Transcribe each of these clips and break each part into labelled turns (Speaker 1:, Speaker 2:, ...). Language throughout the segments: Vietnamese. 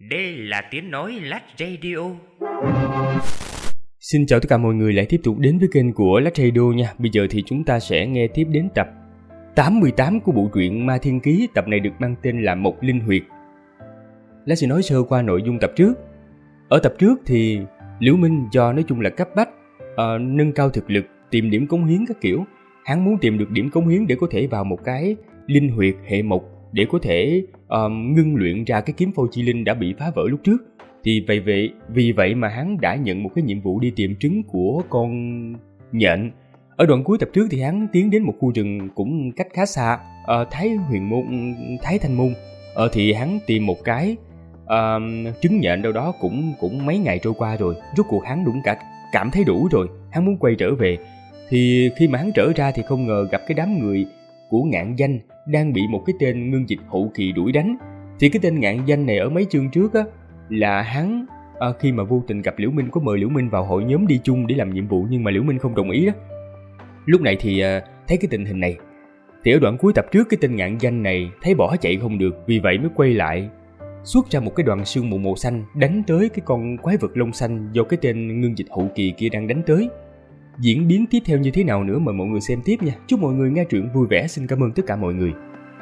Speaker 1: Đây là tiếng nói Lách Radio.
Speaker 2: Xin chào tất cả mọi người lại tiếp tục đến với kênh của Lách Radio nha. Bây giờ thì chúng ta sẽ nghe tiếp đến tập 88 của bộ truyện Ma Thiên Ký. Tập này được mang tên là Một Linh Huyệt. Lách sẽ nói sơ qua nội dung tập trước. Ở tập trước thì Liễu Minh do nói chung là cấp bách, nâng cao thực lực, tìm điểm cống hiến các kiểu. Hắn muốn tìm được điểm cống hiến để có thể vào một cái linh huyệt hệ mộc để có thể ngưng luyện ra cái kiếm phôi chi linh đã bị phá vỡ lúc trước. Thì vì vậy mà hắn đã nhận một cái nhiệm vụ đi tìm trứng của con nhện. Ở đoạn cuối tập trước thì hắn tiến đến một khu rừng cũng cách khá xa, Thái Thanh Môn. Thì hắn tìm một cái trứng nhện đâu đó cũng mấy ngày trôi qua rồi. Rốt cuộc hắn đúng cả cảm thấy đủ rồi, hắn muốn quay trở về. Thì khi mà hắn trở ra thì không ngờ gặp cái đám người của Ngạn Danh đang bị một cái tên ngưng dịch hậu kỳ đuổi đánh. Thì cái tên Ngạn Danh này ở mấy chương trước á là hắn khi mà vô tình gặp Liễu Minh có mời Liễu Minh vào hội nhóm đi chung để làm nhiệm vụ, nhưng mà Liễu Minh không đồng ý đó. Lúc này thì thấy cái tình hình này thì ở đoạn cuối tập trước cái tên Ngạn Danh này thấy bỏ chạy không được, vì vậy mới quay lại xuất ra một cái đoàn sương mù màu xanh đánh tới cái con quái vật lông xanh do cái tên ngưng dịch hậu kỳ kia đang đánh tới. Diễn biến tiếp theo như thế nào nữa mời mọi người xem tiếp nha. Chúc mọi người nghe truyện vui vẻ. Xin cảm ơn tất cả mọi người.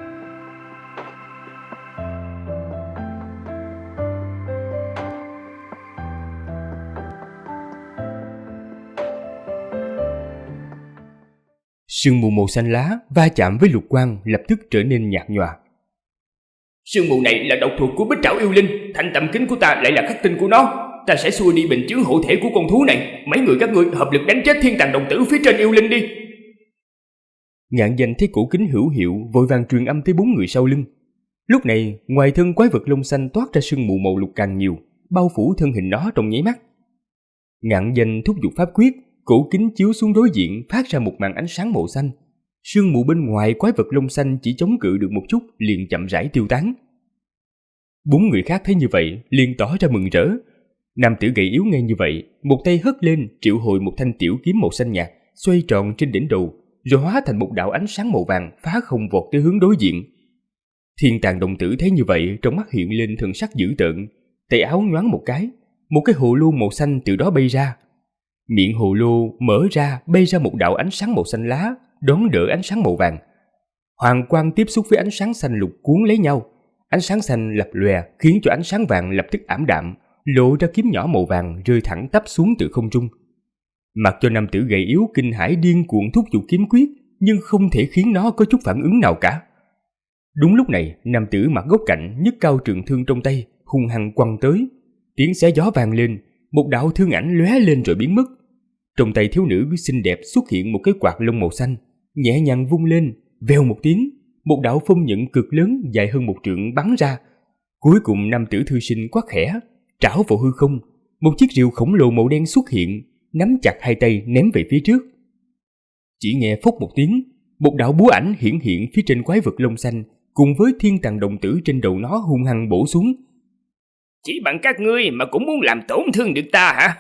Speaker 2: Sương mù màu xanh lá va chạm với lục quang lập tức trở nên nhạt nhòa.
Speaker 3: Sương mù này là độc thuộc của Bích Trảo Yêu Linh, thanh tâm kính của ta lại là khắc tinh của nó. Ta sẽ xua đi bệnh chướng hộ thể của con thú này. Mấy người các ngươi hợp lực đánh chết Thiên Tàng Đồng Tử phía trên yêu linh đi.
Speaker 2: Ngạn Danh thấy cổ kính hữu hiệu vội vàng truyền âm tới 4 người sau lưng. Lúc này ngoài thân quái vật lông xanh toát ra sương mù màu lục càng nhiều, bao phủ thân hình nó trong nháy mắt. Ngạn Danh thúc giục pháp quyết, cổ kính chiếu xuống đối diện phát ra một màn ánh sáng màu xanh. Sương mù bên ngoài quái vật lông xanh chỉ chống cự được một chút liền chậm rãi tiêu tán. 4 người khác thấy như vậy liền tỏ ra mừng rỡ. Nam tử gầy yếu nghe như vậy, một tay hất lên triệu hồi một thanh tiểu kiếm màu xanh nhạt xoay tròn trên đỉnh đầu, rồi hóa thành một đạo ánh sáng màu vàng phá không vọt tới hướng đối diện. Thiên Tàng Đồng Tử thấy như vậy, trong mắt hiện lên thần sắc dữ tợn, tay áo nhoáng một cái hồ lô màu xanh từ đó bay ra. Miệng hồ lô mở ra, bay ra một đạo ánh sáng màu xanh lá đón đỡ ánh sáng màu vàng. Hoàng quang tiếp xúc với ánh sáng xanh lục cuốn lấy nhau, ánh sáng xanh lập lòe khiến cho ánh sáng vàng lập tức ảm đạm, lộ ra kiếm nhỏ màu vàng rơi thẳng tắp xuống từ không trung. Mặc cho nam tử gầy yếu kinh hãi điên cuồng thúc giục kiếm quyết, nhưng không thể khiến nó có chút phản ứng nào cả. Đúng lúc này, nam tử mặt góc cạnh nhấc cao trường thương trong tay, hung hăng quăng tới. Tiếng xé gió vang lên, một đạo thương ảnh lóe lên rồi biến mất. Trong tay thiếu nữ xinh đẹp xuất hiện một cái quạt lông màu xanh, nhẹ nhàng vung lên, vèo một tiếng, một đạo phong nhận cực lớn dài hơn 1 trượng bắn ra. Cuối cùng nam tử thư sinh quát khẽ, trảo vào hư không, một chiếc rìu khổng lồ màu đen xuất hiện, nắm chặt hai tay ném về phía trước. Chỉ nghe phốc một tiếng, một đạo búa ảnh hiển hiện phía trên quái vật lông xanh, cùng với Thiên Tàng Đồng Tử trên đầu nó hung hăng bổ xuống.
Speaker 3: Chỉ bằng các ngươi mà cũng muốn làm tổn thương được ta hả?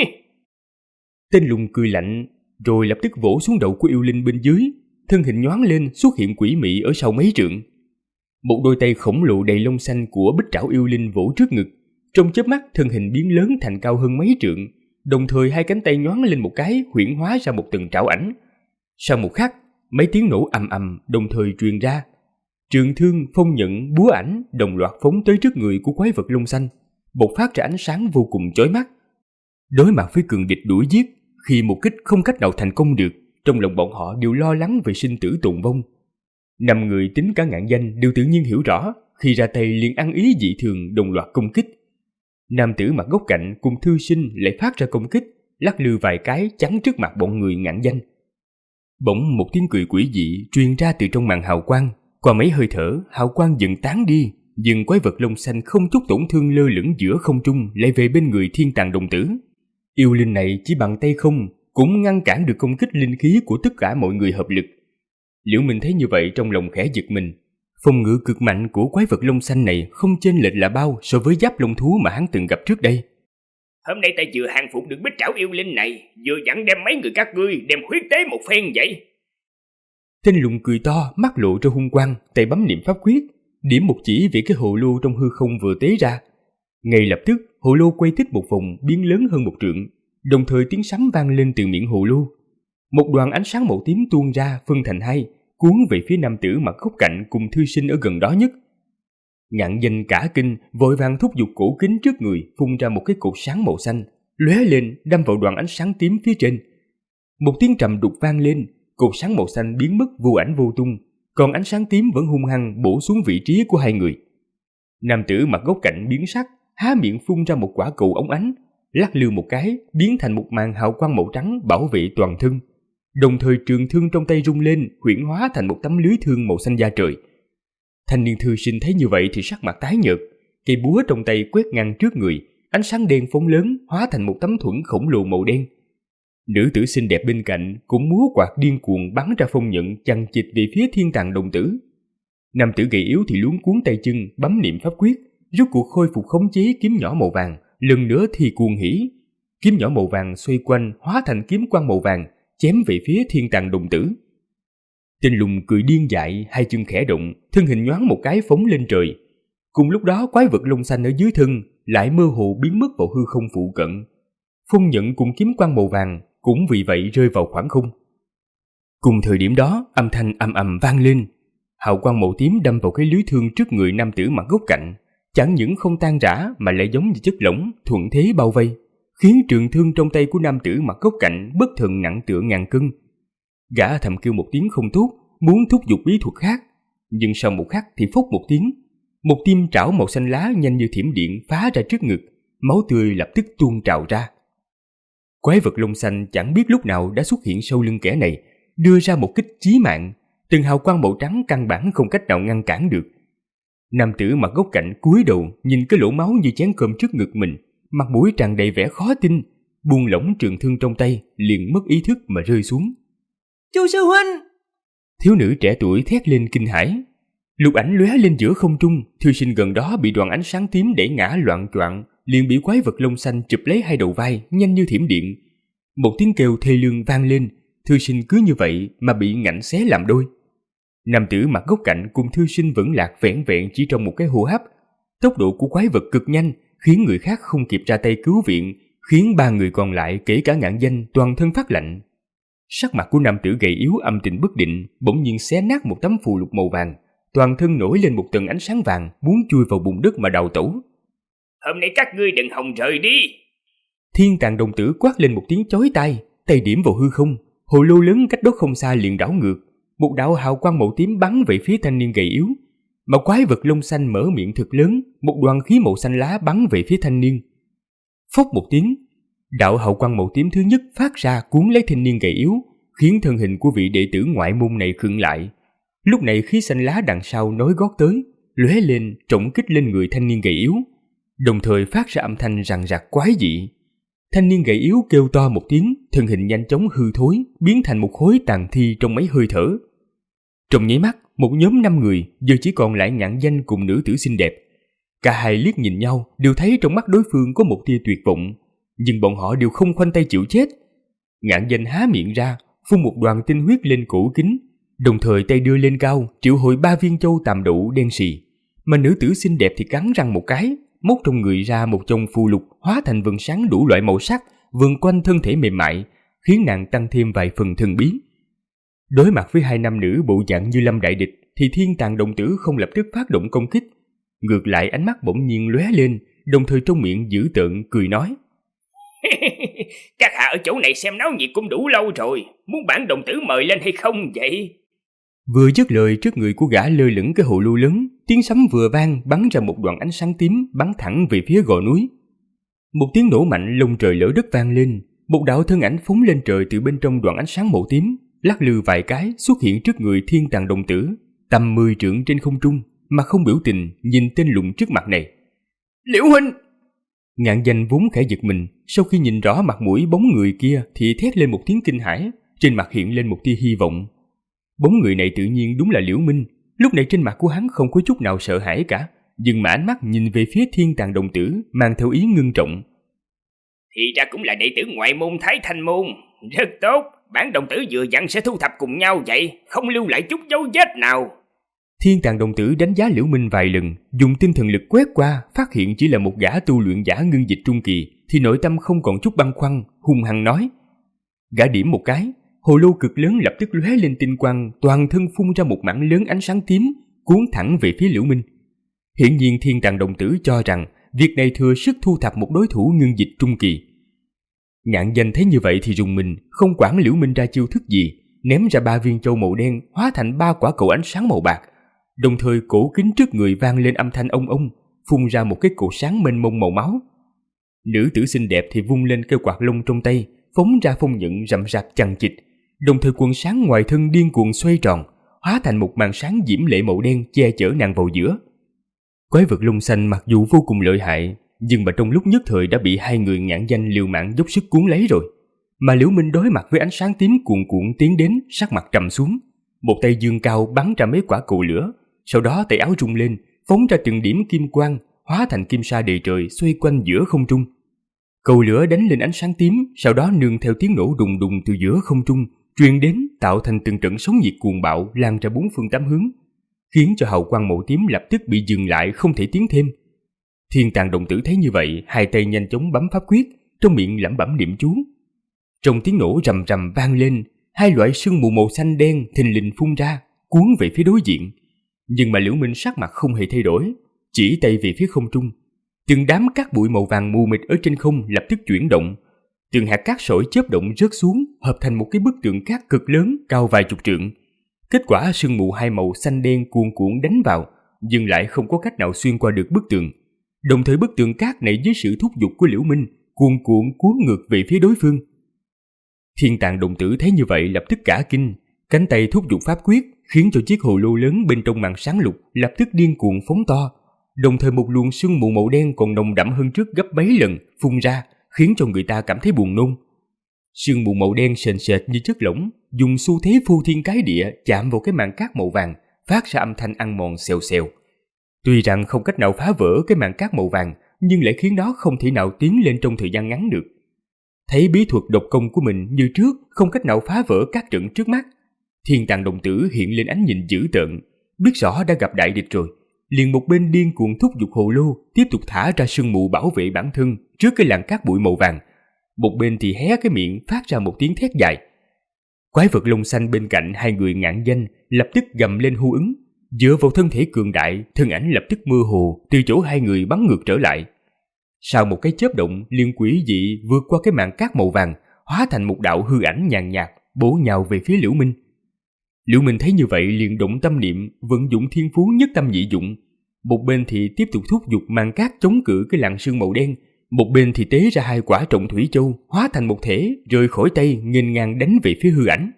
Speaker 2: Tên lùn cười lạnh, rồi lập tức vỗ xuống đầu của yêu linh bên dưới, thân hình nhoáng lên xuất hiện quỷ mị ở sau mấy trượng. Một đôi tay khổng lồ đầy lông xanh của Bích Trảo Yêu Linh vỗ trước ngực, trong chớp mắt thân hình biến lớn thành cao hơn mấy trượng, đồng thời hai cánh tay nhoáng lên một cái huyễn hóa ra một từng trảo ảnh. Sau một khắc, mấy tiếng nổ ầm ầm đồng thời truyền ra. Trường thương, phong nhận, búa ảnh đồng loạt phóng tới trước người của quái vật lông xanh, bộc phát ra ánh sáng vô cùng chói mắt. Đối mặt với cường địch đuổi giết, khi một kích không cách nào thành công được, trong lòng bọn họ đều lo lắng về sinh tử tồn vong. 5 người tính cả Ngạn Danh đều tự nhiên hiểu rõ, khi ra tay liền ăn ý dị thường đồng loạt công kích. Nam tử mặt góc cạnh cùng thư sinh lại phát ra công kích, lắc lư vài cái chắn trước mặt bọn người Ngạn Danh. Bỗng một tiếng cười quỷ dị truyền ra từ trong màn hào quang, qua mấy hơi thở hào quang dần tán đi, dừng quái vật lông xanh không chút tổn thương lơ lửng giữa không trung lại về bên người Thiên Tàng Đồng Tử. Yêu linh này chỉ bằng tay không cũng ngăn cản được công kích linh khí của tất cả mọi người hợp lực. Liễu Minh thấy như vậy trong lòng khẽ giật mình. Phòng ngự cực mạnh của quái vật lông xanh này không chênh lệch là bao so với giáp lông thú mà hắn từng gặp trước đây.
Speaker 3: Hôm nay ta vừa hàng phục được Bích Trảo Yêu Linh này, vừa dặn đem mấy người các ngươi đem huyết tế một phen vậy.
Speaker 2: Tên lùn cười to, mắt lộ ra hung quang, tay bấm niệm pháp quyết, điểm một chỉ về cái hồ lô trong hư không vừa tế ra. Ngay lập tức, hồ lô quay tích một vòng biến lớn hơn 1 trượng, đồng thời tiếng sấm vang lên từ miệng hồ lô. Một đoàn ánh sáng màu tím tuôn ra phân thành hai, cuốn về phía nam tử mặt góc cạnh cùng thư sinh ở gần đó nhất. Ngạn Danh cả kinh, vội vàng thúc giục cổ kính trước người phun ra một cái cột sáng màu xanh, lóe lên đâm vào đoàn ánh sáng tím phía trên. Một tiếng trầm đục vang lên, cột sáng màu xanh biến mất vô ảnh vô tung, còn ánh sáng tím vẫn hung hăng bổ xuống vị trí của hai người. Nam tử mặt góc cạnh biến sắc, há miệng phun ra một quả cầu óng ánh, lắc lư một cái biến thành một màn hào quang màu trắng bảo vệ toàn thân. Đồng thời trường thương trong tay rung lên, huyễn hóa thành một tấm lưới thương màu xanh da trời. Thanh niên thư sinh thấy như vậy thì sắc mặt tái nhợt, cây búa trong tay quét ngang trước người, ánh sáng đen phóng lớn hóa thành một tấm thuẫn khổng lồ màu đen. Nữ tử xinh đẹp bên cạnh cũng múa quạt điên cuồng bắn ra phong nhận chằng chịt về phía thiên tàng đồng tử. Nam tử gầy yếu thì luống cuống tay chân bấm niệm pháp quyết, rốt cuộc khôi phục khống chế kiếm nhỏ màu vàng, lần nữa thì cuồng hỉ. Kiếm nhỏ màu vàng xoay quanh hóa thành kiếm quang màu vàng, chém về phía thiên tàng đồng tử. Tên lùng cười điên dại, hai chân khẽ động, thân hình nhoáng một cái phóng lên trời. Cùng lúc đó quái vật lông xanh ở dưới thân lại mơ hồ biến mất vào hư không phụ cận. Phong nhận cùng kiếm quang màu vàng cũng vì vậy rơi vào khoảng không. Cùng thời điểm đó, âm thanh ầm ầm vang lên. Hào quang màu tím đâm vào cái lưới thương trước người nam tử mặt góc cạnh, chẳng những không tan rã mà lại giống như chất lỏng thuận thế bao vây, khiến trường thương trong tay của nam tử mặt góc cạnh bất thần nặng tựa ngàn cân. Gã thầm kêu một tiếng không tốt, muốn thúc giục bí thuật khác, nhưng sau một khắc thì phốc một tiếng, một tiêm trảo màu xanh lá nhanh như thiểm điện phá ra trước ngực, máu tươi lập tức tuôn trào ra. Quái vật lông xanh chẳng biết lúc nào đã xuất hiện sau lưng kẻ này, đưa ra một kích chí mạng, từng hào quang màu trắng căn bản không cách nào ngăn cản được. Nam tử mặt góc cạnh cúi đầu nhìn cái lỗ máu như chén cơm trước ngực mình, mặt mũi tràn đầy vẻ khó tin, buông lỏng trường thương trong tay, liền mất ý thức mà rơi xuống.
Speaker 4: Chu sư huynh!
Speaker 2: Thiếu nữ trẻ tuổi thét lên kinh hãi. Lục ảnh lóe lên giữa không trung, thư sinh gần đó bị đoàn ánh sáng tím đẩy ngã loạng choạng, liền bị quái vật lông xanh chụp lấy hai đầu vai nhanh như thiểm điện. Một tiếng kêu thê lương vang lên, thư sinh cứ như vậy mà bị ngạnh xé làm đôi. Nam tử mặt góc cạnh cùng thư sinh vẫn lạc vẻn vẹn chỉ trong một cái hô hấp. Tốc độ của quái vật cực nhanh, khiến người khác không kịp ra tay cứu viện, khiến ba người còn lại kể cả Ngạn Danh toàn thân phát lạnh. Sắc mặt của nam tử gầy yếu âm tình bất định, bỗng nhiên xé nát một tấm phù lục màu vàng, toàn thân nổi lên một tầng ánh sáng vàng, muốn chui vào bùn đất mà đào tẩu.
Speaker 3: Hôm nay các ngươi đừng hòng rời đi!
Speaker 2: Thiên tàng đồng tử quát lên một tiếng chói tai, tay điểm vào hư không, hồ lô lớn cách đó không xa liền đảo ngược, một đạo hào quang màu tím bắn về phía thanh niên gầy yếu. Mà quái vật lông xanh mở miệng thật lớn, một đoàn khí màu xanh lá bắn về phía thanh niên. Phốc một tiếng, đạo hào quang màu tím thứ nhất phát ra cuốn lấy thanh niên gầy yếu, khiến thân hình của vị đệ tử ngoại môn này khựng lại. Lúc này khí xanh lá đằng sau nối gót tới, lóe lên trọng kích lên người thanh niên gầy yếu, đồng thời phát ra âm thanh rằng rặc quái dị. Thanh niên gầy yếu kêu to một tiếng, thân hình nhanh chóng hư thối, biến thành một khối tàn thi trong mấy hơi thở. Trong nháy mắt, một nhóm 5 người giờ chỉ còn lại Ngạn Danh cùng nữ tử xinh đẹp. Cả hai liếc nhìn nhau, đều thấy trong mắt đối phương có một tia tuyệt vọng, nhưng bọn họ đều không khoanh tay chịu chết. Ngạn Danh há miệng ra, phun một đoàn tinh huyết lên cổ kính, đồng thời tay đưa lên cao, triệu hồi 3 viên châu tàm đậu đen sì. Mà nữ tử xinh đẹp thì cắn răng một cái, móc trong người ra một chồng phù lục hóa thành vầng sáng đủ loại màu sắc, vần quanh thân thể mềm mại, khiến nàng tăng thêm vài phần thần bí. Đối mặt với hai nam nữ bộ dạng như lâm đại địch, thì thiên tàng đồng tử không lập tức phát động công kích. Ngược lại ánh mắt bỗng nhiên lóe lên, đồng thời trong miệng dữ tợn cười nói:
Speaker 3: Các hạ ở chỗ này xem náo nhiệt cũng đủ lâu rồi, muốn bản đồng tử mời lên hay không vậy?
Speaker 2: Vừa dứt lời, trước người của gã lơ lửng cái hồ lô lớn, tiếng sấm vừa vang bắn ra một đoạn ánh sáng tím bắn thẳng về phía gò núi. Một tiếng nổ mạnh lông trời lở đất vang lên, một đạo thân ảnh phóng lên trời từ bên trong đoạn ánh sáng màu tím, lắc lư vài cái xuất hiện trước người thiên tàng đồng tử, tầm 10 trượng trên không trung, mà không biểu tình nhìn tên lùn trước mặt này.
Speaker 3: Liễu huynh!
Speaker 2: Ngạn Danh vốn khẽ giật mình, sau khi nhìn rõ mặt mũi bóng người kia thì thét lên một tiếng kinh hãi, trên mặt hiện lên một tia hy vọng. Bóng người này tự nhiên đúng là Liễu Minh. Lúc này trên mặt của hắn không có chút nào sợ hãi cả, nhưng mà ánh mắt nhìn về phía thiên tàng đồng tử mang theo ý ngưng trọng.
Speaker 3: Thì ra cũng là đệ tử ngoại môn Thái Thanh môn, rất tốt. Bản đồng tử vừa dặn sẽ thu thập cùng nhau vậy, không lưu lại chút dấu vết nào.
Speaker 2: Thiên Tàng đồng tử đánh giá Liễu Minh vài lần, dùng tinh thần lực quét qua, phát hiện chỉ là một gã tu luyện giả ngưng dịch trung kỳ, thì nội tâm không còn chút băn khoăn, hung hăng nói. Gã điểm một cái, hồ lô cực lớn lập tức lóe lên tinh quang, toàn thân phun ra một mảng lớn ánh sáng tím, cuốn thẳng về phía Liễu Minh. Hiển nhiên Thiên Tàng đồng tử cho rằng việc này thừa sức thu thập một đối thủ ngưng dịch trung kỳ. Ngạn Danh thấy như vậy thì rùng mình, không quản Liễu Minh ra chiêu thức gì, ném ra 3 viên châu màu đen hóa thành 3 quả cầu ánh sáng màu bạc, đồng thời cổ kính trước người vang lên âm thanh ông ông, phun ra một cái cột sáng mênh mông màu máu. Nữ tử xinh đẹp thì vung lên cây quạt lông trong tay, phóng ra phong nhận rậm rạp chằng chịt, đồng thời quần sáng ngoài thân điên cuồng xoay tròn, hóa thành một màn sáng diễm lệ màu đen che chở nàng vào giữa. Quái vật lông xanh mặc dù vô cùng lợi hại, nhưng mà trong lúc nhất thời đã bị 2 người Ngạn Danh liều mạng dốc sức cuốn lấy rồi. Mà Liễu Minh đối mặt với ánh sáng tím cuồn cuộn tiến đến, sắc mặt trầm xuống, một tay giương cao bắn ra mấy quả cầu lửa, sau đó tay áo rung lên, phóng ra từng điểm kim quang, hóa thành kim sa đầy trời xoay quanh giữa không trung. Cầu lửa đánh lên ánh sáng tím, sau đó nương theo tiếng nổ đùng đùng từ giữa không trung truyền đến, tạo thành từng trận sóng nhiệt cuồng bạo lan ra 4 phương 8 hướng, khiến cho hào quang màu tím lập tức bị dừng lại, không thể tiến thêm. Thiên Tàng đồng tử thấy như vậy, 2 tay nhanh chóng bấm pháp quyết, trong miệng lẩm bẩm niệm chú. Trong tiếng nổ rầm rầm vang lên, 2 loại sương mù màu xanh đen thình lình phun ra, cuốn về phía đối diện. Nhưng mà Liễu Minh sắc mặt không hề thay đổi, chỉ tay về phía không trung. Từng đám cát bụi màu vàng mù mịt ở trên không lập tức chuyển động, từng hạt cát sỏi chớp động rớt xuống, hợp thành một cái bức tượng cát cực lớn cao vài chục trượng. Kết quả sương mù 2 màu xanh đen cuồn cuộn đánh vào, nhưng lại không có cách nào xuyên qua được bức tường. Đồng thời bức tượng cát này dưới sự thúc giục của Liễu Minh cuồn cuộn cuốn ngược về phía đối phương. Thiên Tàng đồng tử thấy như vậy lập tức cả kinh, cánh tay thúc giục pháp quyết, khiến cho chiếc hồ lô lớn bên trong màn sáng lục lập tức điên cuồng phóng to, đồng thời một luồng sương mù màu đen còn nồng đậm hơn trước gấp mấy lần phun ra, khiến cho người ta cảm thấy buồn nôn. Sương mù màu đen sền sệt như chất lỏng, dùng xu thế phô thiên cái địa chạm vào cái màn cát màu vàng, phát ra âm thanh ăn mòn xèo xèo. Tuy rằng không cách nào phá vỡ cái màn cát màu vàng, nhưng lại khiến nó không thể nào tiến lên trong thời gian ngắn được. Thấy bí thuật độc công của mình như trước không cách nào phá vỡ các trận trước mắt, Thiên Tàng đồng tử hiện lên ánh nhìn dữ tợn, biết rõ đã gặp đại địch rồi, liền một bên điên cuồng thúc giục hồ lô tiếp tục thả ra sương mù bảo vệ bản thân trước cái làn cát bụi màu vàng, một bên thì hé cái miệng phát ra một tiếng thét dài. Quái vật lông xanh bên cạnh 2 người Ngạn Danh lập tức gầm lên hô ứng, dựa vào thân thể cường đại, thân ảnh lập tức mơ hồ từ chỗ 2 người bắn ngược trở lại. Sau một cái chớp động, liền quỷ dị vượt qua cái màn cát màu vàng, hóa thành một đạo hư ảnh nhàn nhạt bổ nhào về phía Liễu Minh. Liễu Minh thấy như vậy liền động tâm niệm, vận dụng thiên phú nhất tâm nhị dụng, một bên thì tiếp tục thúc giục màn cát chống cự cái làn sương màu đen, một bên thì tế ra 2 quả trọng thủy châu hóa thành một thể rời khỏi tay nghênh ngang đánh về phía hư ảnh.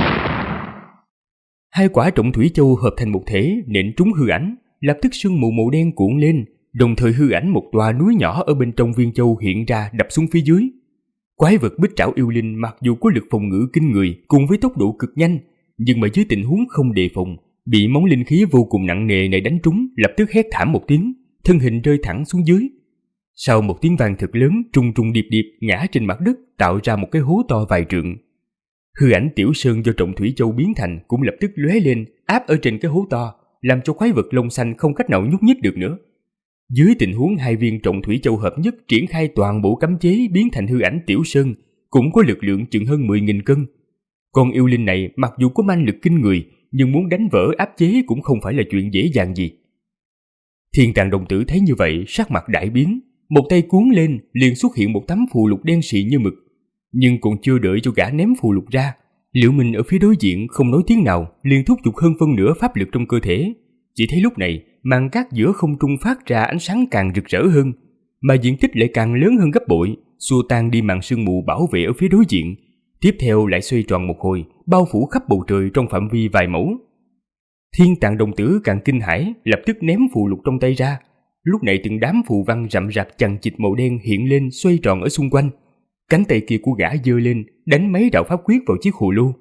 Speaker 2: 2 quả trọng thủy châu hợp thành một thể nện trúng hư ảnh, lập tức sương mù màu đen cuộn lên, đồng thời hư ảnh một tòa núi nhỏ ở bên trong viên châu hiện ra đập xuống phía dưới. Quái vật bích trảo yêu linh mặc dù có lực phòng ngự kinh người cùng với tốc độ cực nhanh, nhưng mà dưới tình huống không đề phòng, bị món linh khí vô cùng nặng nề này đánh trúng, lập tức hét thảm một tiếng, thân hình rơi thẳng xuống dưới. Sau một tiếng vang thật lớn, trùng trùng điệp điệp ngã trên mặt đất, tạo ra một cái hố to vài trượng. Hư ảnh Tiểu Sơn do trọng thủy châu biến thành cũng lập tức lóe lên, áp ở trên cái hố to, làm cho quái vật lông xanh không cách nào nhúc nhích được nữa. Dưới tình huống 2 viên trọng thủy châu hợp nhất triển khai toàn bộ cấm chế biến thành hư ảnh Tiểu Sơn, cũng có lực lượng chừng hơn 10.000 cân. Con yêu linh này mặc dù có manh lực kinh người, nhưng muốn đánh vỡ áp chế cũng không phải là chuyện dễ dàng gì. Thiên Tàng đồng tử thấy như vậy, sắc mặt đại biến, một tay cuốn lên liền xuất hiện một tấm phù lục đen xị như mực. Nhưng còn chưa đợi cho gã ném phù lục ra, Liễu Minh ở phía đối diện không nói tiếng nào, liền thúc giục hơn phân nửa pháp lực trong cơ thể. Chỉ thấy lúc này màn cát giữa không trung phát ra ánh sáng càng rực rỡ hơn, mà diện tích lại càng lớn hơn gấp bội, xua tan đi màn sương mù bảo vệ ở phía đối diện. Tiếp theo lại xoay tròn một hồi, bao phủ khắp bầu trời trong phạm vi vài mẫu. Thiên Tàng đồng tử càng kinh hãi, lập tức ném phù lục trong tay ra. Lúc này từng đám phù văn rậm rạp chằng chịt màu đen hiện lên xoay tròn ở xung quanh. Cánh tay kia của gã giơ lên, đánh mấy đạo pháp quyết vào chiếc hồ lô.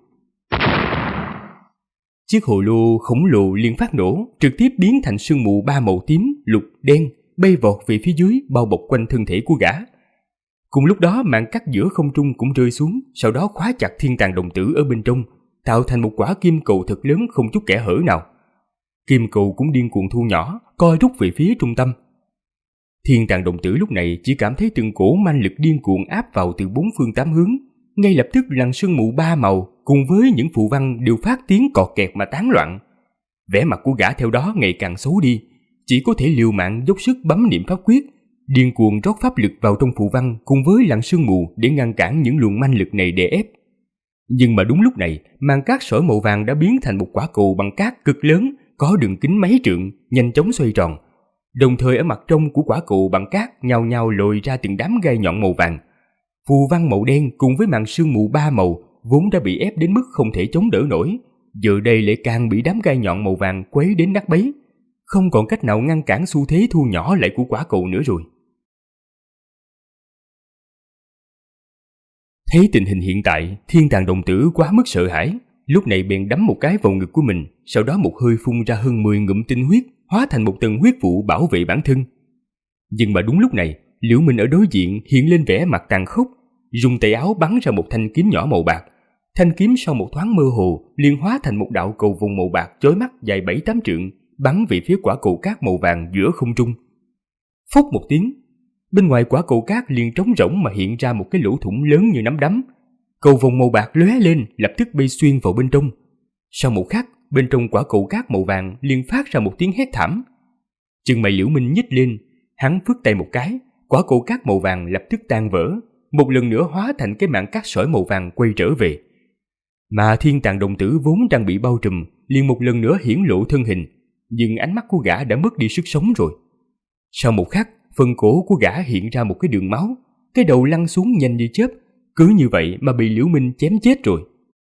Speaker 2: Chiếc hồ lô khổng lồ liền phát nổ, trực tiếp biến thành sương mù 3 màu tím, lục, đen, bay vọt về phía dưới, bao bọc quanh thân thể của gã. Cùng lúc đó màn cắt giữa không trung cũng rơi xuống, sau đó khóa chặt Thiên Tàng đồng tử ở bên trong, tạo thành một quả kim cầu thật lớn không chút kẽ hở nào. Kim cầu cũng điên cuồng thu nhỏ, co rút về phía trung tâm. Thiên tàng đồng tử lúc này chỉ cảm thấy từng cổ manh lực điên cuồng áp vào từ bốn phương tám hướng. Ngay lập tức làn sương mù ba màu cùng với những phù văn đều phát tiếng cọt kẹt mà tán loạn. Vẻ mặt của gã theo đó ngày càng xấu đi, chỉ có thể liều mạng dốc sức bấm niệm pháp quyết, điên cuồng rót pháp lực vào trong phù văn cùng với làn sương mù để ngăn cản những luồng manh lực này đè ép. Nhưng mà đúng lúc này, màn cát sỏi màu vàng đã biến thành một quả cầu bằng cát cực lớn, có đường kính mấy trượng, nhanh chóng xoay tròn. Đồng thời ở mặt trong của quả cầu bằng cát nhao nhao lồi ra từng đám gai nhọn màu vàng. Phù văn màu đen cùng với màn sương mù ba màu vốn đã bị ép đến mức không thể chống đỡ nổi, giờ đây lại càng bị đám gai nhọn màu vàng quấy đến nát bấy, không còn cách nào ngăn cản xu thế thu nhỏ lại của quả cầu nữa rồi. Thấy tình hình hiện tại, thiên tàng đồng tử quá mức sợ hãi, lúc này bèn đấm một cái vào ngực của mình, sau đó một hơi phun ra hơn 10 ngụm tinh huyết, hóa thành một tầng huyết vụ bảo vệ bản thân. Nhưng mà đúng lúc này, Liễu Minh ở đối diện hiện lên vẻ mặt tàn khốc, dùng tay áo bắn ra một thanh kiếm nhỏ màu bạc. Thanh kiếm sau một thoáng mơ hồ liền hóa thành một đạo cầu vồng màu bạc chói mắt dài 7-8 trượng, bắn về phía quả cầu cát màu vàng giữa không trung. Phốc một tiếng, bên ngoài quả cầu cát liền trống rỗng mà hiện ra một cái lỗ thủng lớn như nắm đấm. Cầu vồng màu bạc lóe lên, lập tức bay xuyên vào bên trong. Sau một khắc, bên trong quả cầu cát màu vàng liền phát ra một tiếng hét thảm. Chân mày Liễu Minh nhích lên, hắn phất tay một cái, quả cầu cát màu vàng lập tức tan vỡ, một lần nữa hóa thành cái mảng cát sỏi màu vàng quay trở về. Mà thiên tàng đồng tử vốn đang bị bao trùm, liền một lần nữa hiển lộ thân hình, nhưng ánh mắt của gã đã mất đi sức sống rồi. Sau một khắc, phần cổ của gã hiện ra một cái đường máu, cái đầu lăn xuống nhanh như chớp, cứ như vậy mà bị Liễu Minh chém chết rồi.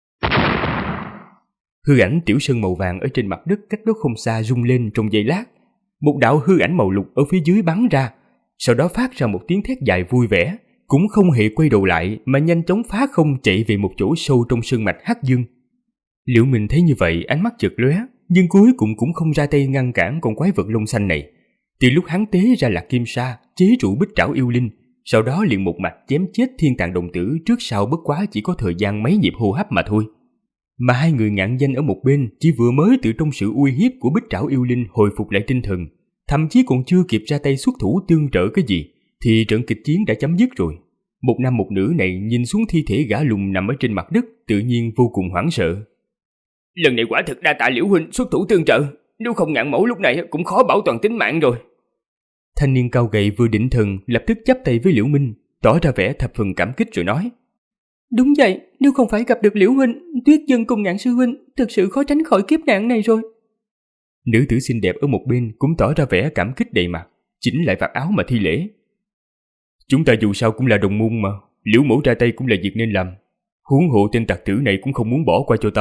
Speaker 2: Hư ảnh tiểu sơn màu vàng ở trên mặt đất cách đó không xa rung lên trong giây lát, một đạo hư ảnh màu lục ở phía dưới bắn ra, sau đó phát ra một tiếng thét dài vui vẻ, cũng không hề quay đầu lại mà nhanh chóng phá không chạy về một chỗ sâu trong sơn mạch Hắc Dương. Liễu Minh thấy như vậy, ánh mắt chợt lóe, nhưng cuối cùng cũng không ra tay ngăn cản con quái vật lông xanh này. Từ lúc hắn tế ra Lạc Kim Sa, chế trụ Bích Trảo yêu linh, sau đó liền một mạch chém chết thiên tàng đồng tử, trước sau bất quá chỉ có thời gian mấy nhịp hô hấp mà thôi. Mà hai người ngạn danh ở một bên chỉ vừa mới từ trong sự uy hiếp của Bích Trảo yêu linh hồi phục lại tinh thần, thậm chí còn chưa kịp ra tay xuất thủ tương trợ cái gì, thì trận kịch chiến đã chấm dứt rồi. Một nam một nữ này nhìn xuống thi thể gã lùn nằm ở trên mặt đất, tự nhiên vô cùng hoảng sợ.
Speaker 3: Lần này quả thực đa tạ Liễu huynh xuất thủ tương trợ, nếu không Ngạn mẫu lúc này cũng khó bảo toàn tính mạng rồi.
Speaker 2: Thanh niên cao gầy vừa định thần lập tức chắp tay với Liễu Minh, tỏ ra vẻ thập phần cảm kích rồi nói:
Speaker 4: Đúng vậy, nếu không phải gặp được Liễu huynh, Tuyết Dân cùng Ngạn sư huynh thực sự khó tránh khỏi kiếp nạn này rồi.
Speaker 2: Nữ tử xinh đẹp ở một bên cũng tỏ ra vẻ cảm kích đầy mặt, chỉnh lại vạt áo mà thi lễ. Chúng ta dù sao cũng là đồng môn mà, Liễu mẫu ra tay cũng là việc nên làm. Huống hộ tên tặc tử này cũng không muốn bỏ qua cho ta.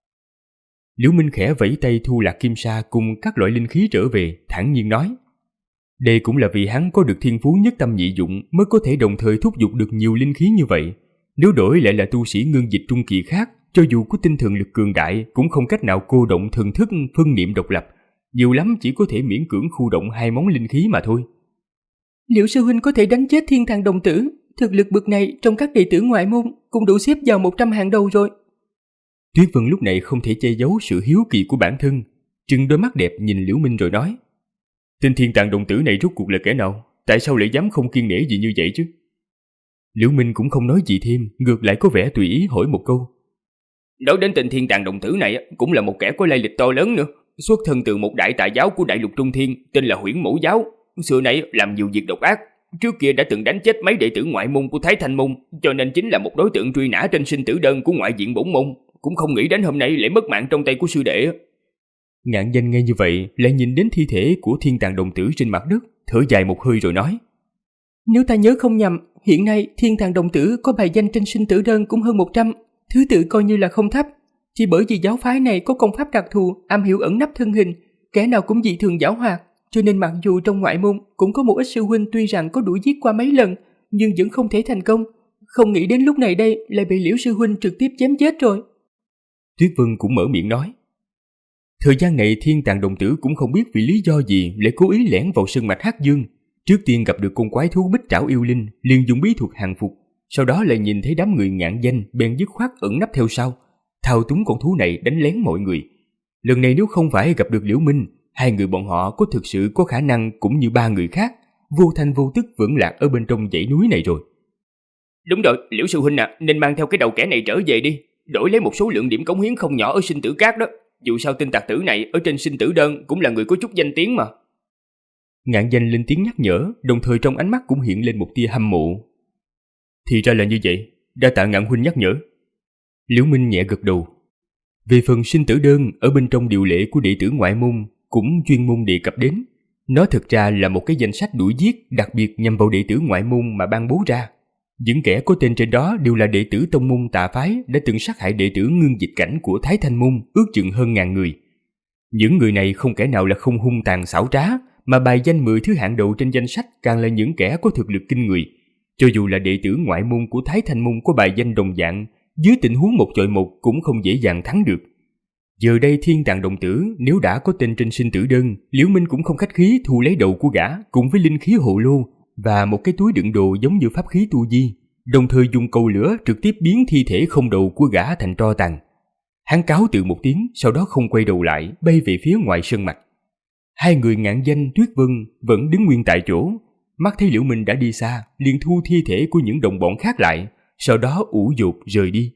Speaker 2: Liễu Minh khẽ vẫy tay thu Lạc Kim Sa cùng các loại linh khí trở về, thản nhiên nói: Đây cũng là vì hắn có được thiên phú nhất tâm nhị dụng mới có thể đồng thời thúc giục được nhiều linh khí như vậy. Nếu đổi lại là tu sĩ ngưng dịch trung kỳ khác, cho dù có tinh thần lực cường đại cũng không cách nào cô động thần thức phân niệm độc lập, nhiều lắm chỉ có thể miễn cưỡng khu động 2 món linh khí mà thôi.
Speaker 4: Liễu sư huynh có thể đánh chết thiên tàng đồng tử, thực lực bậc này trong các đệ tử ngoại môn cũng đủ xếp vào 100 hàng đầu rồi.
Speaker 2: Tuyết Vân lúc này không thể che giấu sự hiếu kỳ của bản thân, trừng đôi mắt đẹp nhìn Liễu Minh rồi nói: Tên thiên tàng đồng tử này rốt cuộc là kẻ nào? Tại sao lại dám không kiêng nể gì như vậy chứ? Liễu Minh cũng không nói gì thêm, ngược lại có vẻ tùy ý hỏi một câu.
Speaker 3: Nói đến tên thiên tàng đồng tử này cũng là một kẻ có lai lịch to lớn nữa, xuất thân từ một đại tà giáo của đại lục Trung Thiên tên là Huyễn Mẫu giáo. Xưa nay làm nhiều việc độc ác, trước kia đã từng đánh chết mấy đệ tử ngoại môn của Thái Thanh môn, cho nên chính là một đối tượng truy nã trên sinh tử đơn của ngoại viện bổn môn. Cũng không nghĩ đến hôm nay lại mất mạng trong tay của sư đệ.
Speaker 2: Ngạn Danh nghe như vậy lại nhìn đến thi thể của thiên tàng đồng tử trên mặt đất, thở dài một hơi rồi nói:
Speaker 4: Nếu ta nhớ không nhầm, hiện nay thiên tàng đồng tử có bài danh trên sinh tử đơn cũng hơn 100, thứ tự coi như là không thấp. Chỉ bởi vì giáo phái này có công pháp đặc thù, am hiểu ẩn nấp thân hình, kẻ nào cũng dị thường giảo hoạt, cho nên mặc dù trong ngoại môn cũng có một ít sư huynh tuy rằng có đuổi giết qua mấy lần, nhưng vẫn không thể thành công. Không nghĩ đến lúc này đây lại bị Liễu sư huynh trực tiếp chém chết rồi.
Speaker 2: Tuyết Vân cũng mở miệng nói: Thời gian này thiên tàng đồng tử cũng không biết vì lý do gì lại cố ý lẻn vào sơn mạch Hắc Dương. Trước tiên gặp được con quái thú Bích Trảo yêu linh, liền dùng bí thuật hàng phục, sau đó lại nhìn thấy đám người Ngạn Danh bèn dứt khoát ẩn nấp theo sau, thao túng con thú này đánh lén mọi người. Lần này nếu không phải gặp được Liễu Minh, hai người bọn họ có thực sự có khả năng cũng như ba người khác, vô thanh vô tức vẫn lạc ở bên trong dãy núi này rồi.
Speaker 3: Đúng rồi, Liễu sư huynh nên mang theo cái đầu kẻ này trở về đi, đổi lấy một số lượng điểm cống hiến không nhỏ ở sinh tử cát đó. Dù sao tên tặc tử này ở trên sinh tử đơn cũng là người có chút danh tiếng mà.
Speaker 2: Ngạn Danh lên tiếng nhắc nhở, đồng thời trong ánh mắt cũng hiện lên một tia hâm mộ. Thì ra là như vậy, đa tạ Ngạn huynh nhắc nhở. Liễu Minh nhẹ gật đầu. Về phần sinh tử đơn ở bên trong điều lệ của đệ tử ngoại môn cũng chuyên môn đề cập đến. Nó thực ra là một cái danh sách đuổi giết đặc biệt nhằm vào đệ tử ngoại môn mà ban bố ra. Những kẻ có tên trên đó đều là đệ tử tông môn tà phái đã từng sát hại đệ tử Ngưng Dịch Cảnh của Thái Thanh môn ước chừng hơn 1000 người. Những người này không kẻ nào là không hung tàn xảo trá, mà bài danh 10 thứ hạng đầu trên danh sách càng là những kẻ có thực lực kinh người. Cho dù là đệ tử ngoại môn của Thái Thanh môn có bài danh đồng dạng, dưới tình huống một chọi một cũng không dễ dàng thắng được. Giờ đây Thiên Tàng đồng tử nếu đã có tên trên sinh tử đơn, Liễu Minh cũng không khách khí thu lấy đầu của gã cùng với linh khí hộ lô và một cái túi đựng đồ giống như pháp khí tu di, đồng thời dùng cầu lửa trực tiếp biến thi thể không đầu của gã thành tro tàn. Hắn cáo từ một tiếng, sau đó không quay đầu lại, bay về phía ngoài sơn mạch. Hai người Ngạn Danh, Tuyết Vân vẫn đứng nguyên tại chỗ, mắt thấy Liễu Minh đã đi xa, liền thu thi thể của những đồng bọn khác lại, sau đó ủ dột rời đi.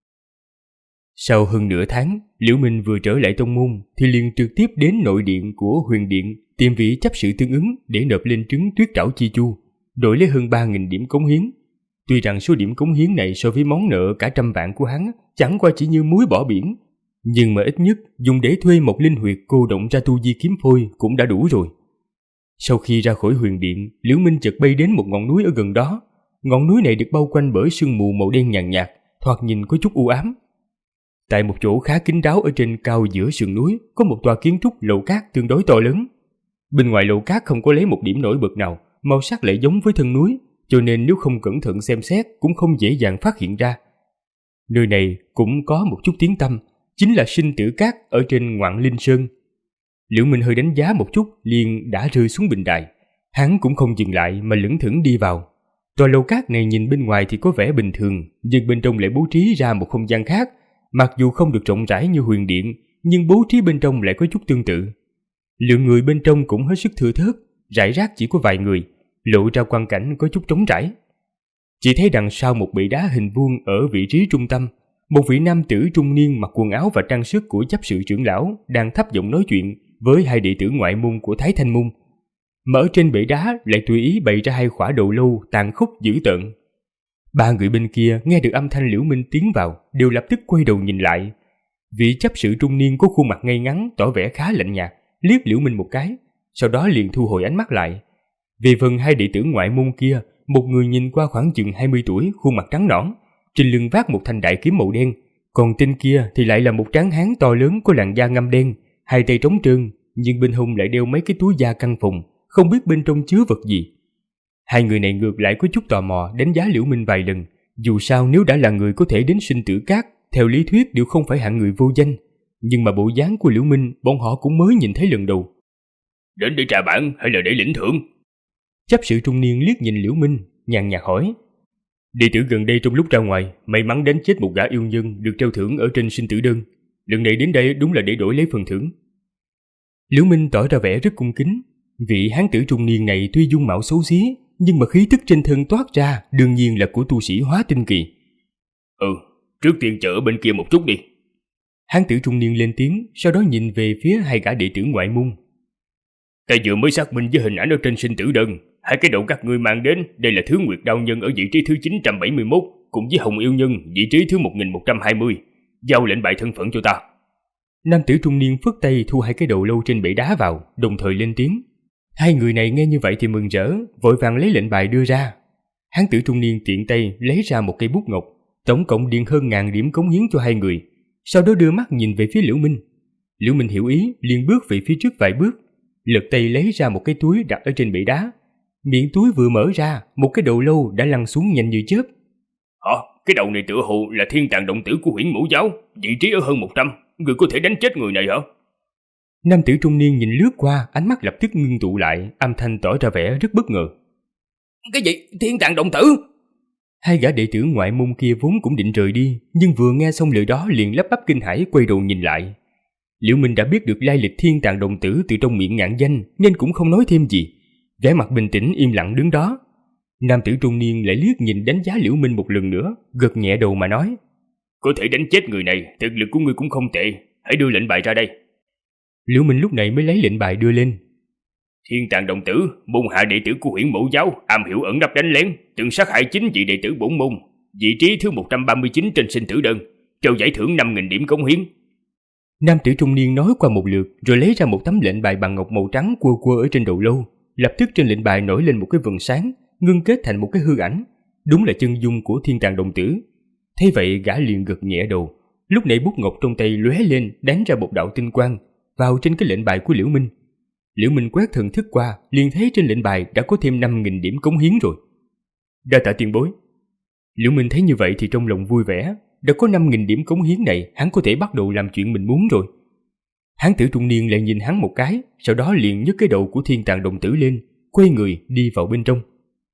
Speaker 2: Sau hơn nửa tháng, Liễu Minh vừa trở lại tông môn thì liền trực tiếp đến nội điện của Huyền Điện tìm vị chấp sự tương ứng để nộp lên trứng Tuyết Trảo Chi Chu, đổi lấy hơn 3000 điểm cống hiến. Tuy rằng số điểm cống hiến này so với món nợ cả 100 vạn của hắn chẳng qua chỉ như muối bỏ biển, nhưng mà ít nhất dùng để thuê một linh huyệt cô động ra tu di kiếm phôi cũng đã đủ rồi. Sau khi ra khỏi Huyền Điện, Liễu Minh chợt bay đến một ngọn núi ở gần đó. Ngọn núi này được bao quanh bởi sương mù màu đen nhàn nhạt, thoạt nhìn có chút u ám. Tại một chỗ khá kín đáo ở trên cao giữa sườn núi có một tòa kiến trúc lầu cát tương đối to lớn. Bên ngoài lầu cát không có lấy một điểm nổi bật nào, màu sắc lại giống với thân núi, cho nên nếu không cẩn thận xem xét cũng không dễ dàng phát hiện ra. Nơi này cũng có một chút tiếng tăm, chính là sinh tử cát ở trên Ngoạn Linh Sơn. Liễu Minh hơi đánh giá một chút liền đã rơi xuống bình đài. Hắn cũng không dừng lại mà lững thững đi vào. Tòa lầu cát này nhìn bên ngoài thì có vẻ bình thường, nhưng bên trong lại bố trí ra một không gian khác. Mặc dù không được rộng rãi như Huyền Điện, nhưng bố trí bên trong lại có chút tương tự. Lượng người bên trong cũng hết sức thưa thớt, rải rác chỉ có vài người, lộ ra quang cảnh có chút trống trải. Chỉ thấy đằng sau một bệ đá hình vuông ở vị trí trung tâm, một vị nam tử trung niên mặc quần áo và trang sức của chấp sự trưởng lão đang thấp giọng nói chuyện với hai đệ tử ngoại môn của Thái Thanh môn. Mà ở trên bệ đá lại tùy ý bày ra hai khỏa đầu lâu tàn khốc dữ tợn. Ba người bên kia nghe được âm thanh Liễu Minh tiến vào đều lập tức quay đầu nhìn lại. Vị chấp sự trung niên có khuôn mặt ngây ngắn tỏ vẻ khá lạnh nhạt, liếc Liễu Minh một cái, sau đó liền thu hồi ánh mắt lại. Về phần hai đệ tử ngoại môn kia, một người nhìn qua khoảng chừng 20 tuổi, khuôn mặt trắng nõn, trên lưng vác một thanh đại kiếm màu đen, còn tên kia thì lại là một tráng hán to lớn có làn da ngăm đen, hai tay trống trơn, nhưng bên hông lại đeo mấy cái túi da căng phồng, không biết bên trong chứa vật gì. Hai người này ngược lại có chút tò mò đánh giá Liễu Minh vài lần, dù sao nếu đã là người có thể đến sinh tử cát, theo lý thuyết đều không phải hạng người vô danh, nhưng mà bộ dáng của Liễu Minh bọn họ cũng mới nhìn thấy lần đầu.
Speaker 3: Đến để trà bản hay là để lĩnh thưởng?
Speaker 2: Chấp sự trung niên liếc nhìn Liễu Minh, nhàn nhạt hỏi. Đệ tử gần đây trong lúc ra ngoài, may mắn đánh chết một gã yêu nhân được treo thưởng ở trên sinh tử đơn. Lần này đến đây đúng là để đổi lấy phần thưởng. Liễu Minh tỏ ra vẻ rất cung kính. Vị hán tử trung niên này tuy dung mạo xấu xí, nhưng mà khí tức trên thân toát ra đương nhiên là của tu sĩ hóa tinh kỳ.
Speaker 3: Trước tiên chờ ở bên kia một chút đi.
Speaker 2: Hán tử trung niên lên tiếng, sau đó nhìn về phía hai gã đệ tử ngoại môn.
Speaker 3: Ta vừa mới xác minh với hình ảnh ở trên sinh tử đơn, hai cái đầu các ngươi mang đến, đây là Thứ Nguyệt Đao Nhân ở vị trí thứ 971, cùng với Hồng Yêu Nhân vị trí thứ 1120. Giao lệnh bài thân phận cho ta.
Speaker 2: Nam tử trung niên phất tay thu hai cái đầu lâu trên bệ đá vào, đồng thời lên tiếng. Hai người này nghe như vậy thì mừng rỡ, vội vàng lấy lệnh bài đưa ra. Hán tử trung niên tiện tay lấy ra một cây bút ngọc, tổng cộng điền hơn 1000 điểm cống hiến cho hai người, sau đó đưa mắt nhìn về phía Liễu Minh. Liễu Minh hiểu ý, liền bước về phía trước vài bước, lật tay lấy ra một cái túi đặt ở trên bệ đá. Miệng túi vừa mở ra, một cái đầu lâu đã lăn xuống nhanh như chớp.
Speaker 3: Cái đầu này tựa hồ là Thiên Tàng Động Tử của Huyễn Mẫu Giáo, vị trí ở hơn 100, người có thể đánh chết người này hả?
Speaker 2: Nam tử trung niên nhìn lướt qua, ánh mắt lập tức ngưng tụ lại, âm thanh tỏ ra vẻ rất bất ngờ.
Speaker 3: Cái gì? Thiên Tàng Động Tử?
Speaker 2: Hai gã đệ tử ngoại môn kia vốn cũng định rời đi, nhưng vừa nghe xong lời đó liền lắp bắp kinh hãi quay đầu nhìn lại. Liễu Minh đã biết được lai lịch Thiên Tàng đồng tử từ trong miệng Ngạn Danh nên cũng không nói thêm gì, vẻ mặt bình tĩnh im lặng đứng đó. Nam tử trung niên lại liếc nhìn đánh giá Liễu Minh một lần nữa, gật nhẹ đầu mà nói:
Speaker 3: Có thể đánh chết người này, thực lực của ngươi cũng không tệ, hãy đưa lệnh bài ra đây.
Speaker 2: Liễu Minh lúc này mới lấy lệnh bài đưa lên.
Speaker 3: Thiên Tàng đồng tử, môn hạ đệ tử của Huyễn Mẫu giáo, am hiểu ẩn nấp đánh lén, từng sát hại 9 vị đệ tử bổn môn, vị trí thứ 139 trên sinh tử đơn, trao giải thưởng 5.000 điểm cống hiến.
Speaker 2: Nam tử trung niên nói qua một lượt rồi lấy ra một tấm lệnh bài bằng ngọc màu trắng quơ quơ ở trên đầu lâu. Lập tức trên lệnh bài nổi lên một cái vầng sáng, ngưng kết thành một cái hư ảnh, đúng là chân dung của Thiên Tàng đồng tử. Thế vậy gã liền gật nhẹ đầu. Lúc này bút ngọc trong tay lóe lên, đánh ra một đạo tinh quang vào trên cái lệnh bài của Liễu Minh. Liễu Minh quét thần thức qua, liền thấy trên lệnh bài đã có thêm 5.000 điểm cống hiến rồi. Đa tạ tiền bối. Liễu Minh thấy như vậy thì trong lòng vui vẻ, đã có 5.000 điểm cống hiến này, hắn có thể bắt đầu làm chuyện mình muốn rồi. Hán tử trung niên lại nhìn hắn một cái, sau đó liền nhấc cái đầu của Thiên Tàng đồng tử lên, quay người đi vào bên trong.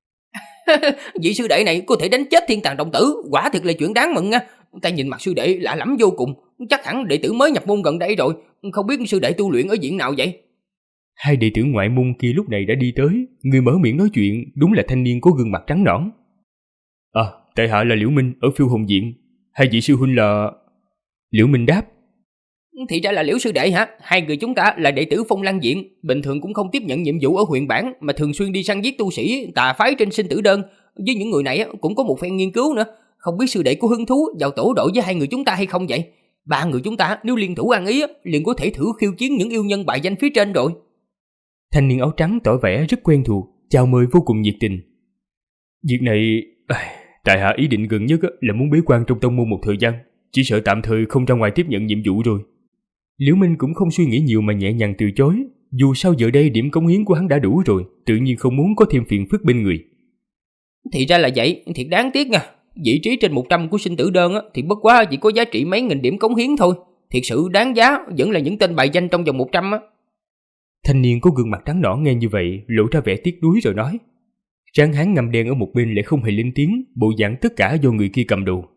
Speaker 4: Vị sư đệ này có thể đánh chết Thiên Tàng đồng tử, quả thực là chuyện đáng mừng nha. Ta nhìn mặt sư đệ lạ lẫm vô cùng, chắc hẳn đệ tử mới nhập môn gần đây rồi, không biết sư đệ tu luyện ở viện nào vậy?
Speaker 2: Hai đệ tử ngoại môn kia lúc này đã đi tới, người mở miệng nói chuyện đúng là thanh niên có gương mặt trắng nõn. Tại hạ là Liễu Minh ở Phiêu Hồn viện, hai vị sư huynh là... Liễu Minh đáp.
Speaker 4: Thì ra là Liễu sư đệ hả? Hai người chúng ta là đệ tử Phong Lăng viện, bình thường cũng không tiếp nhận nhiệm vụ ở huyện bản, mà thường xuyên đi săn giết tu sĩ tà phái trên sinh tử đơn. Với những người này cũng có một phen nghiên cứu nữa, không biết sư đệ có hứng thú vào tổ đội với hai người chúng ta hay không vậy? Ba người chúng ta nếu liên thủ ăn ý liền có thể thử khiêu chiến những yêu nhân bài danh phía trên rồi.
Speaker 2: Thanh niên áo trắng tỏ vẻ rất quen thuộc, chào mời vô cùng nhiệt tình. Việc này, tại hạ ý định gần nhất là muốn bế quan trong tông môn một thời gian, chỉ sợ tạm thời không ra ngoài tiếp nhận nhiệm vụ rồi. Liễu Minh cũng không suy nghĩ nhiều mà nhẹ nhàng từ chối, dù sao giờ đây điểm cống hiến của hắn đã đủ rồi, tự nhiên không muốn có thêm phiền phức bên người.
Speaker 4: Thì ra là vậy, thiệt đáng tiếc nha. Vị trí trên 100 của sinh tử đơn thì bất quá chỉ có giá trị mấy nghìn điểm cống hiến thôi. Thiệt sự đáng giá vẫn là những tên bài danh trong vòng 100 á.
Speaker 2: Thanh niên có gương mặt trắng nõn nghe như vậy, lộ ra vẻ tiếc nuối rồi nói. Tráng hán ngăm đen ở một bên lại không hề lên tiếng, bộ dạng tất cả do người kia cầm đầu.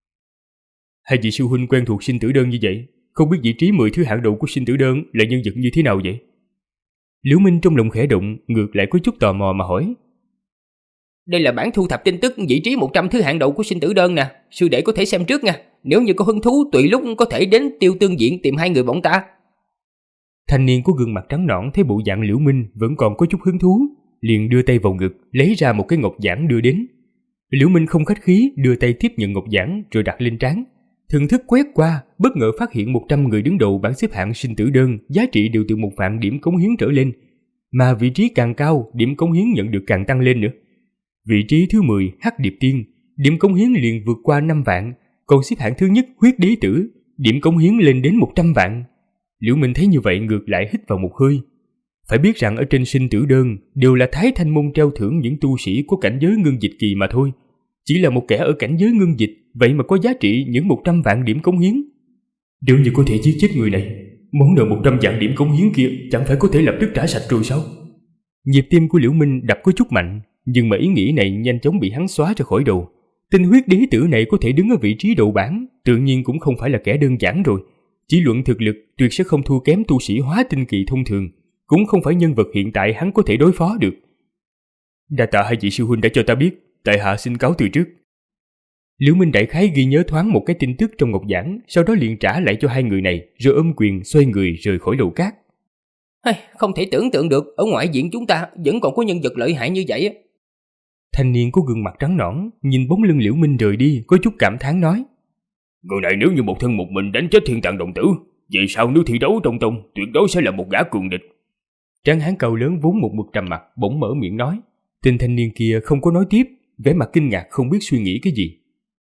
Speaker 2: Hai vị sư huynh quen thuộc sinh tử đơn như vậy, không biết vị trí 10 thứ hạng đầu của sinh tử đơn là nhân vật như thế nào vậy? Liễu Minh trong lòng khẽ động, ngược lại có chút tò mò mà hỏi.
Speaker 4: Đây là bản thu thập tin tức vị trí 100 thứ hạng đầu của sinh tử đơn nè, sư đệ có thể xem trước nha. Nếu như có hứng thú tùy lúc có thể đến Tiêu Tương viện tìm hai người bọn ta.
Speaker 2: Thanh niên có gương mặt trắng nõn thấy bộ dạng Liễu Minh vẫn còn có chút hứng thú, liền đưa tay vào ngực lấy ra một cái ngọc giản đưa đến. Liễu Minh không khách khí đưa tay tiếp nhận ngọc giản rồi đặt lên trán. Thần thức quét qua, bất ngờ phát hiện 100 người đứng đầu bảng xếp hạng sinh tử đơn giá trị đều từ 1 vạn điểm cống hiến trở lên, mà vị trí càng cao, điểm cống hiến nhận được càng tăng lên nữa. Vị trí thứ 10 Hắc Điệp Tiên, điểm cống hiến liền vượt qua 5 vạn, còn xếp hạng thứ nhất Huyết Đế Tử, điểm cống hiến lên đến 100 vạn. Liễu Minh thấy như vậy ngược lại hít vào một hơi. Phải biết rằng ở trên sinh tử đơn đều là Thái Thanh môn treo thưởng những tu sĩ có cảnh giới ngưng dịch kỳ mà thôi. Chỉ là một kẻ ở cảnh giới ngưng dịch, vậy mà có giá trị những 100 vạn điểm cống hiến. Nếu như có thể giết chết người này, món nợ 100 vạn điểm cống hiến kia chẳng phải có thể lập tức trả sạch rồi sao? Nhịp tim của Liễu Minh đập có chút mạnh, nhưng mà ý nghĩ này nhanh chóng bị hắn xóa ra khỏi đầu. Tên Huyết Đế Tử này có thể đứng ở vị trí đầu bảng, tự nhiên cũng không phải là kẻ đơn giản rồi. Chỉ luận thực lực tuyệt sẽ không thua kém tu sĩ hóa tinh kỳ thông thường, cũng không phải nhân vật hiện tại hắn có thể đối phó được. Đa tạ hai vị sư huynh đã cho ta biết, tại hạ xin cáo từ trước. Liễu Minh đại khái ghi nhớ thoáng một cái tin tức trong ngọc giản, sau đó liền trả lại cho hai người này, rồi ôm quyền xoay người rời khỏi lầu cát.
Speaker 4: Không thể tưởng tượng được ở ngoại viện chúng ta vẫn còn có nhân vật lợi hại như vậy.
Speaker 2: Thanh niên có gương mặt trắng nõn nhìn bóng lưng Liễu Minh rời đi, có chút cảm thán nói.
Speaker 3: Người này nếu như một thân một mình đánh chết Thiên Tàng đồng tử, vậy sao nếu thi đấu trong tông tuyệt đối sẽ là một gã cường địch.
Speaker 2: Tráng hán cao lớn vốn một mực trầm mặc bỗng mở miệng nói. Tên thanh niên kia không có nói tiếp, vẻ mặt kinh ngạc không biết suy nghĩ cái gì.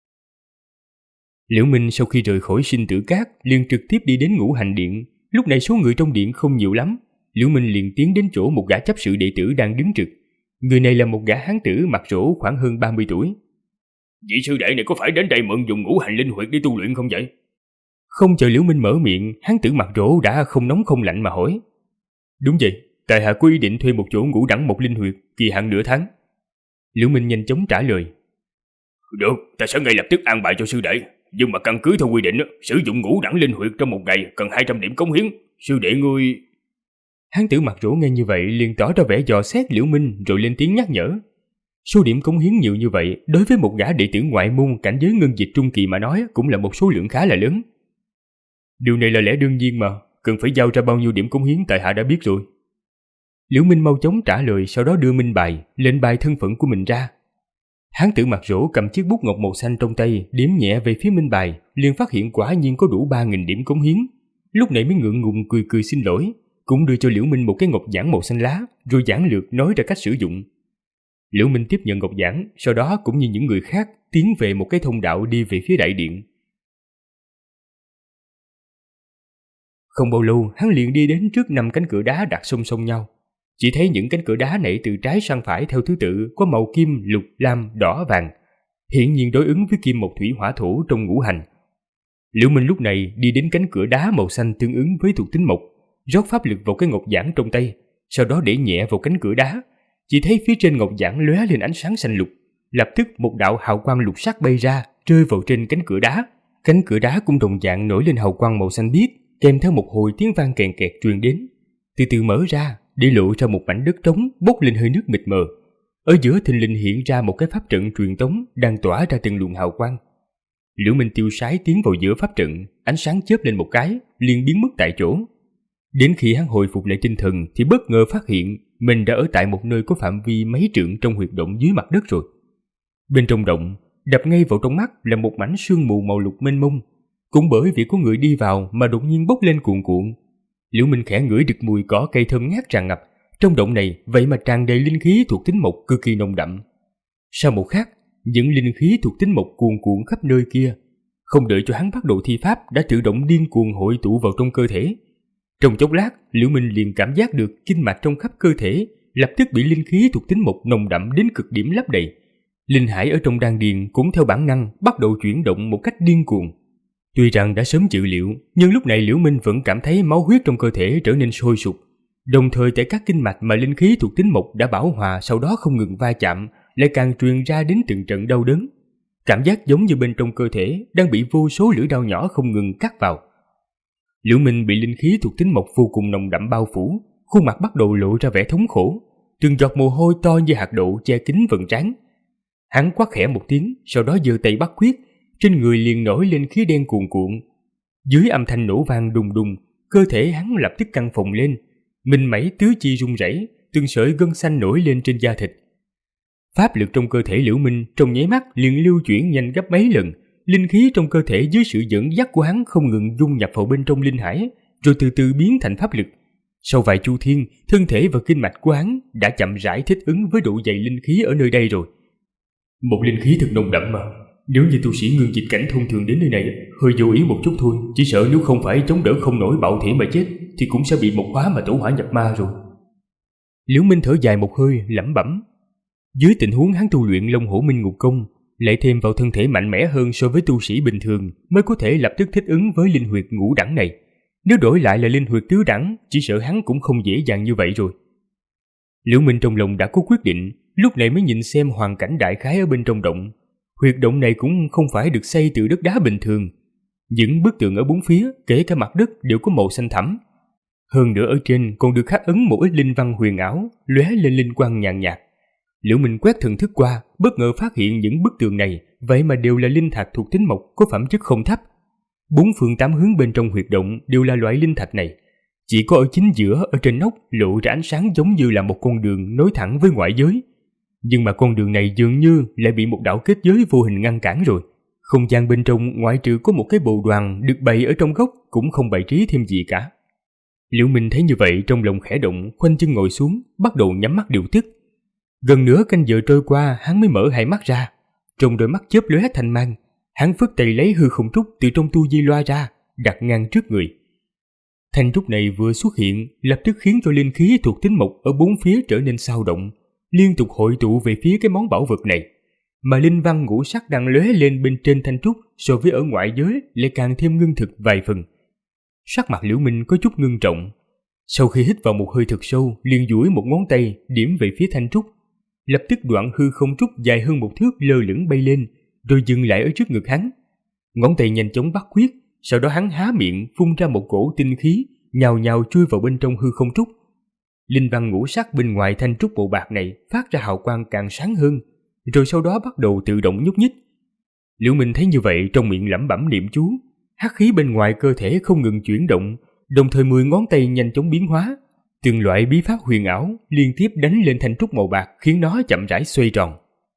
Speaker 2: Liễu Minh sau khi rời khỏi sinh tử cát liền trực tiếp đi đến Ngũ Hành điện. Lúc này số người trong điện không nhiều lắm, Liễu Minh liền tiến đến chỗ một gã chấp sự đệ tử đang đứng trực. Người này là một gã hán tử mặt rỗ khoảng hơn 30 tuổi.
Speaker 3: Vị sư đệ này có phải đến đây mượn dùng ngũ hành linh huyệt để tu luyện không vậy?
Speaker 2: Không chờ Liễu Minh mở miệng, hán tử mặt rỗ đã không nóng không lạnh mà hỏi. Đúng vậy, tại hạ có ý định thuê một chỗ ngũ đẳng một linh huyệt, kỳ hạn nửa tháng. Liễu Minh nhanh chóng trả lời.
Speaker 3: Được, ta sẽ ngay lập tức an bài cho sư đệ. nhưng mà căn cứ theo quy định, sử dụng ngũ đẳng linh huyệt trong một ngày cần 200 điểm cống hiến. Sư đệ ngươi...
Speaker 2: Hán tử mặt rỗ nghe như vậy liền tỏ ra vẻ dò xét Liễu Minh rồi lên tiếng nhắc nhở. Số điểm cống hiến nhiều như vậy đối với một gã đệ tử ngoại môn cảnh giới ngân dịch trung kỳ mà nói cũng là một số lượng khá là lớn. Điều này là lẽ đương nhiên mà, cần phải giao ra bao nhiêu điểm cống hiến tại hạ đã biết rồi. Liễu Minh mau chóng trả lời, sau đó đưa minh bài, lệnh bài thân phận của mình ra. Hán tử mặt rỗ cầm chiếc bút ngọc màu xanh trong tay, điểm nhẹ về phía minh bài, liền phát hiện quả nhiên có đủ 3.000 điểm cống hiến. Lúc này mới ngượng ngùng cười cười xin lỗi, cũng đưa cho Liễu Minh một cái ngọc giản màu xanh lá, rồi giản lược nói ra cách sử dụng. Liễu Minh tiếp nhận ngọc giản, sau đó cũng như những người khác tiến về một cái thông đạo đi về phía đại điện. Không bao lâu, hắn liền đi đến trước 5 cánh cửa đá đặt song song nhau. Chỉ thấy những cánh cửa đá này từ trái sang phải theo thứ tự có màu kim, lục, lam, đỏ, vàng, hiển nhiên đối ứng với kim mộc thủy hỏa thổ trong ngũ hành. Liễu Minh lúc này đi đến cánh cửa đá màu xanh tương ứng với thuộc tính mộc, rót pháp lực vào cái ngọc giản trong tay, sau đó để nhẹ vào cánh cửa đá. Chỉ thấy phía trên ngọc giản lóe lên ánh sáng xanh lục, lập tức một đạo hào quang lục sắc bay ra, rơi vào trên cánh cửa đá. Cánh cửa đá cũng đồng dạng nổi lên hào quang màu xanh biếc, kèm theo một hồi tiếng vang kèn kẹt truyền đến, từ từ mở ra, để lộ ra một mảnh đất trống bốc lên hơi nước mịt mờ. Ở giữa thình lình hiện ra một cái pháp trận truyền tống đang tỏa ra từng luồng hào quang. Liễu Minh tiêu sái tiến vào giữa pháp trận, ánh sáng chớp lên một cái, liền biến mất tại chỗ. Đến khi hắn hồi phục lại tinh thần thì bất ngờ phát hiện mình đã ở tại một nơi có phạm vi mấy trượng trong huyệt động dưới mặt đất rồi. Bên trong động, đập ngay vào trong mắt là một mảnh sương mù màu lục mênh mông. Cũng bởi vì có người đi vào mà đột nhiên bốc lên cuồn cuộn. Liễu Minh khẽ ngửi được mùi cỏ cây thơm ngát tràn ngập. Trong động này vậy mà tràn đầy linh khí thuộc tính mộc cực kỳ nồng đậm. Sau một khắc, những linh khí thuộc tính mộc cuồn cuộn khắp nơi kia, không đợi cho hắn bắt đầu thi pháp đã tự động điên cuồng hội tụ vào trong cơ thể. Trong chốc lát, Liễu Minh liền cảm giác được kinh mạch trong khắp cơ thể lập tức bị linh khí thuộc tính mộc nồng đậm đến cực điểm lấp đầy. Linh hải ở trong đan điền cũng theo bản năng bắt đầu chuyển động một cách điên cuồng. Tuy rằng đã sớm dự liệu, nhưng lúc này Liễu Minh vẫn cảm thấy máu huyết trong cơ thể trở nên sôi sục. Đồng thời tại các kinh mạch mà linh khí thuộc tính mộc đã bảo hòa sau đó không ngừng va chạm, lại càng truyền ra đến từng trận đau đớn. Cảm giác giống như bên trong cơ thể đang bị vô số lưỡi dao nhỏ không ngừng cắt vào. Liễu Minh bị linh khí thuộc tính mộc vô cùng nồng đậm bao phủ, khuôn mặt bắt đầu lộ ra vẻ thống khổ, từng giọt mồ hôi to như hạt đậu che kín vầng trán. Hắn quát khẽ một tiếng, sau đó giơ tay bắt quyết, trên người liền nổi lên khí đen cuồn cuộn. Dưới âm thanh nổ vang đùng đùng, cơ thể hắn lập tức căng phồng lên, mình mẩy tứ chi rung rẩy, từng sợi gân xanh nổi lên trên da thịt. Pháp lực trong cơ thể Liễu Minh trong nháy mắt liền lưu chuyển nhanh gấp mấy lần, linh khí trong cơ thể dưới sự dẫn dắt của hắn không ngừng dung nhập vào bên trong linh hải, rồi từ từ biến thành pháp lực. Sau vài chu thiên, thân thể và kinh mạch của hắn đã chậm rãi thích ứng với độ dày linh khí ở nơi đây rồi. Một linh khí thật nồng đậm mà, nếu như tu sĩ ngưng dịch cảnh thông thường đến nơi này, hơi vô ý một chút thôi, chỉ sợ nếu không phải chống đỡ không nổi bạo thể mà chết, thì cũng sẽ bị một hóa mà tẩu hỏa nhập ma rồi. Liễu Minh thở dài một hơi, lẩm bẩm. Dưới tình huống hắn tu luyện Long Hổ Minh Ngục Công, lại thêm vào thân thể mạnh mẽ hơn so với tu sĩ bình thường, mới có thể lập tức thích ứng với linh huyệt ngũ đẳng này. Nếu đổi lại là linh huyệt tứ đẳng, chỉ sợ hắn cũng không dễ dàng như vậy rồi. Liễu Minh trong lòng đã có quyết định, lúc này mới nhìn xem hoàn cảnh đại khái ở bên trong động. Huyệt động này cũng không phải được xây từ đất đá bình thường. Những bức tường ở bốn phía, kể cả mặt đất đều có màu xanh thẳm. Hơn nữa ở trên còn được khắc ấn một ít linh văn huyền ảo, lóe lên linh quang nhàn nhạt. Liễu Minh quét thần thức qua, bất ngờ phát hiện những bức tường này vậy mà đều là linh thạch thuộc tính mộc có phẩm chất không thấp. 4 phương 8 hướng bên trong huyệt động đều là loại linh thạch này. Chỉ có ở chính giữa, ở trên nóc lộ ra ánh sáng giống như là một con đường nối thẳng với ngoại giới. Nhưng mà con đường này dường như lại bị một đạo kết giới vô hình ngăn cản rồi. Không gian bên trong ngoại trừ có một cái bồ đoàn được bày ở trong góc cũng không bày trí thêm gì cả. Liễu Minh thấy như vậy trong lòng khẽ động, khoanh chân ngồi xuống, bắt đầu nhắm mắt điều tức. Gần nửa canh giờ trôi qua, hắn mới mở hai mắt ra. Trong đôi mắt chớp lóe thanh mang, hắn phất tay lấy hư không trúc từ trong tu di loa ra, đặt ngang trước người. Thanh trúc này vừa xuất hiện, lập tức khiến cho linh khí thuộc tính mộc ở bốn phía trở nên xao động, liên tục hội tụ về phía cái món bảo vật này. Mà linh văn ngũ sắc đang lóe lên bên trên thanh trúc so với ở ngoại giới lại càng thêm ngưng thực vài phần. Sắc mặt Liễu Minh có chút ngưng trọng. Sau khi hít vào một hơi thật sâu, liền duỗi một ngón tay điểm về phía thanh trúc. Lập tức đoạn hư không trúc dài hơn một thước lơ lửng bay lên, rồi dừng lại ở trước ngực hắn. Ngón tay nhanh chóng bắt quyết, sau đó hắn há miệng phun ra một cổ tinh khí, nhào nhào chui vào bên trong hư không trúc. Linh văn ngũ sắc bên ngoài thanh trúc màu bạc này phát ra hào quang càng sáng hơn, rồi sau đó bắt đầu tự động nhúc nhích. Liễu Minh thấy như vậy, trong miệng lẩm bẩm niệm chú, hắc khí bên ngoài cơ thể không ngừng chuyển động, đồng thời 10 ngón tay nhanh chóng biến hóa, từng loại bí pháp huyền ảo liên tiếp đánh lên thanh trúc màu bạc, khiến nó chậm rãi xoay tròn.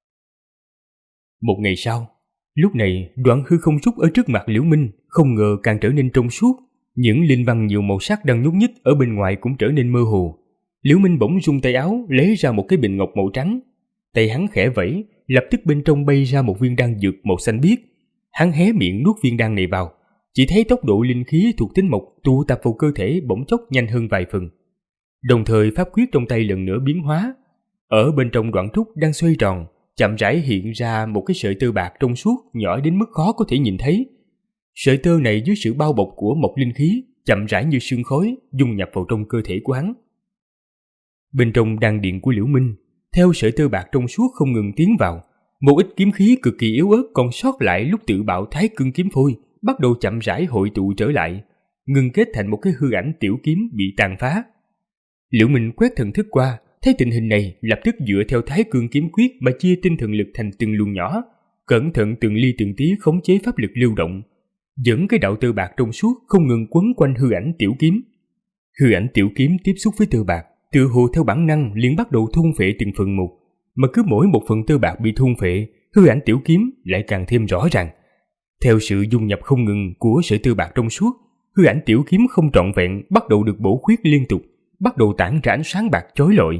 Speaker 2: Một ngày sau, lúc này đoạn hư không trúc ở trước mặt Liễu Minh không ngờ càng trở nên trong suốt, những linh văn nhiều màu sắc đang nhúc nhích ở bên ngoài cũng trở nên mơ hồ. Liễu Minh bỗng rung tay áo lấy ra một cái bình ngọc màu trắng, tay hắn khẽ vẫy, lập tức bên trong bay ra một viên đan dược màu xanh biếc. Hắn hé miệng nuốt viên đan này vào, chỉ thấy tốc độ linh khí thuộc tính mộc tụ tập vào cơ thể bỗng chốc nhanh hơn vài phần. Đồng thời pháp quyết trong tay lần nữa biến hóa, ở bên trong đoạn trúc đang xoay tròn, chậm rãi hiện ra một cái sợi tơ bạc trong suốt nhỏ đến mức khó có thể nhìn thấy. Sợi tơ này dưới sự bao bọc của mộc linh khí chậm rãi như sương khói dung nhập vào trong cơ thể của hắn. Bên trong đan điện của Liễu Minh, theo sợi tơ bạc trong suốt không ngừng tiến vào, một ít kiếm khí cực kỳ yếu ớt còn sót lại lúc tự bạo Thái Cương kiếm phôi bắt đầu chậm rãi hội tụ trở lại, ngưng kết thành một cái hư ảnh tiểu kiếm bị tàn phá. Liễu Minh quét thần thức qua, thấy tình hình này lập tức dựa theo Thái Cương kiếm quyết mà chia tinh thần lực thành từng luồng nhỏ, cẩn thận từng ly từng tí khống chế pháp lực lưu động, dẫn cái đạo tơ bạc trong suốt không ngừng quấn quanh hư ảnh tiểu kiếm. Hư ảnh tiểu kiếm tiếp xúc với tơ bạc, tựa hồ theo bản năng liền bắt đầu thôn phệ từng phần một, mà cứ mỗi một phần tơ bạc bị thôn phệ, hư ảnh tiểu kiếm lại càng thêm rõ ràng. Theo sự dung nhập không ngừng của sợi tơ bạc trong suốt, hư ảnh tiểu kiếm không trọn vẹn bắt đầu được bổ khuyết liên tục, bắt đầu tản ra ánh sáng bạc chói lọi.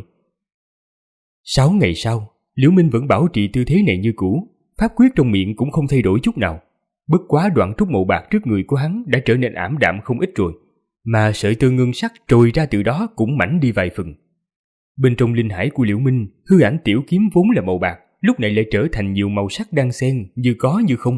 Speaker 2: 6 ngày sau, Liễu Minh vẫn bảo trì tư thế này như cũ, pháp quyết trong miệng cũng không thay đổi chút nào. Bất quá đoạn trúc màu bạc trước người của hắn đã trở nên ảm đạm không ít rồi, mà sợi tơ ngân sắc trồi ra từ đó cũng mảnh đi vài phần. Bên trong linh hải của Liễu Minh, hư ảnh tiểu kiếm vốn là màu bạc, lúc này lại trở thành nhiều màu sắc đan xen, như có như không.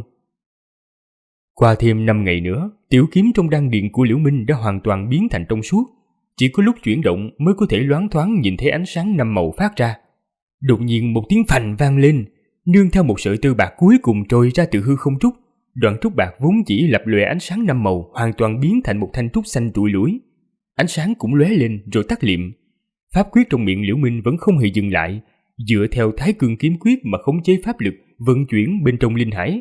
Speaker 2: Qua thêm 5 ngày nữa, tiểu kiếm trong đan điện của Liễu Minh đã hoàn toàn biến thành trong suốt, chỉ có lúc chuyển động mới có thể loáng thoáng nhìn thấy ánh sáng 5 màu phát ra. Đột nhiên một tiếng phành vang lên, nương theo một sợi tơ bạc cuối cùng trồi ra từ hư không trúc. Đoạn trúc bạc vốn chỉ lập lòe ánh sáng 5 màu hoàn toàn biến thành một thanh trúc xanh trụi lủi. Ánh sáng cũng lóe lên rồi tắt liệm. Pháp quyết trong miệng Liễu Minh vẫn không hề dừng lại, dựa theo Thái Cương kiếm quyết mà khống chế pháp lực vận chuyển bên trong linh hải.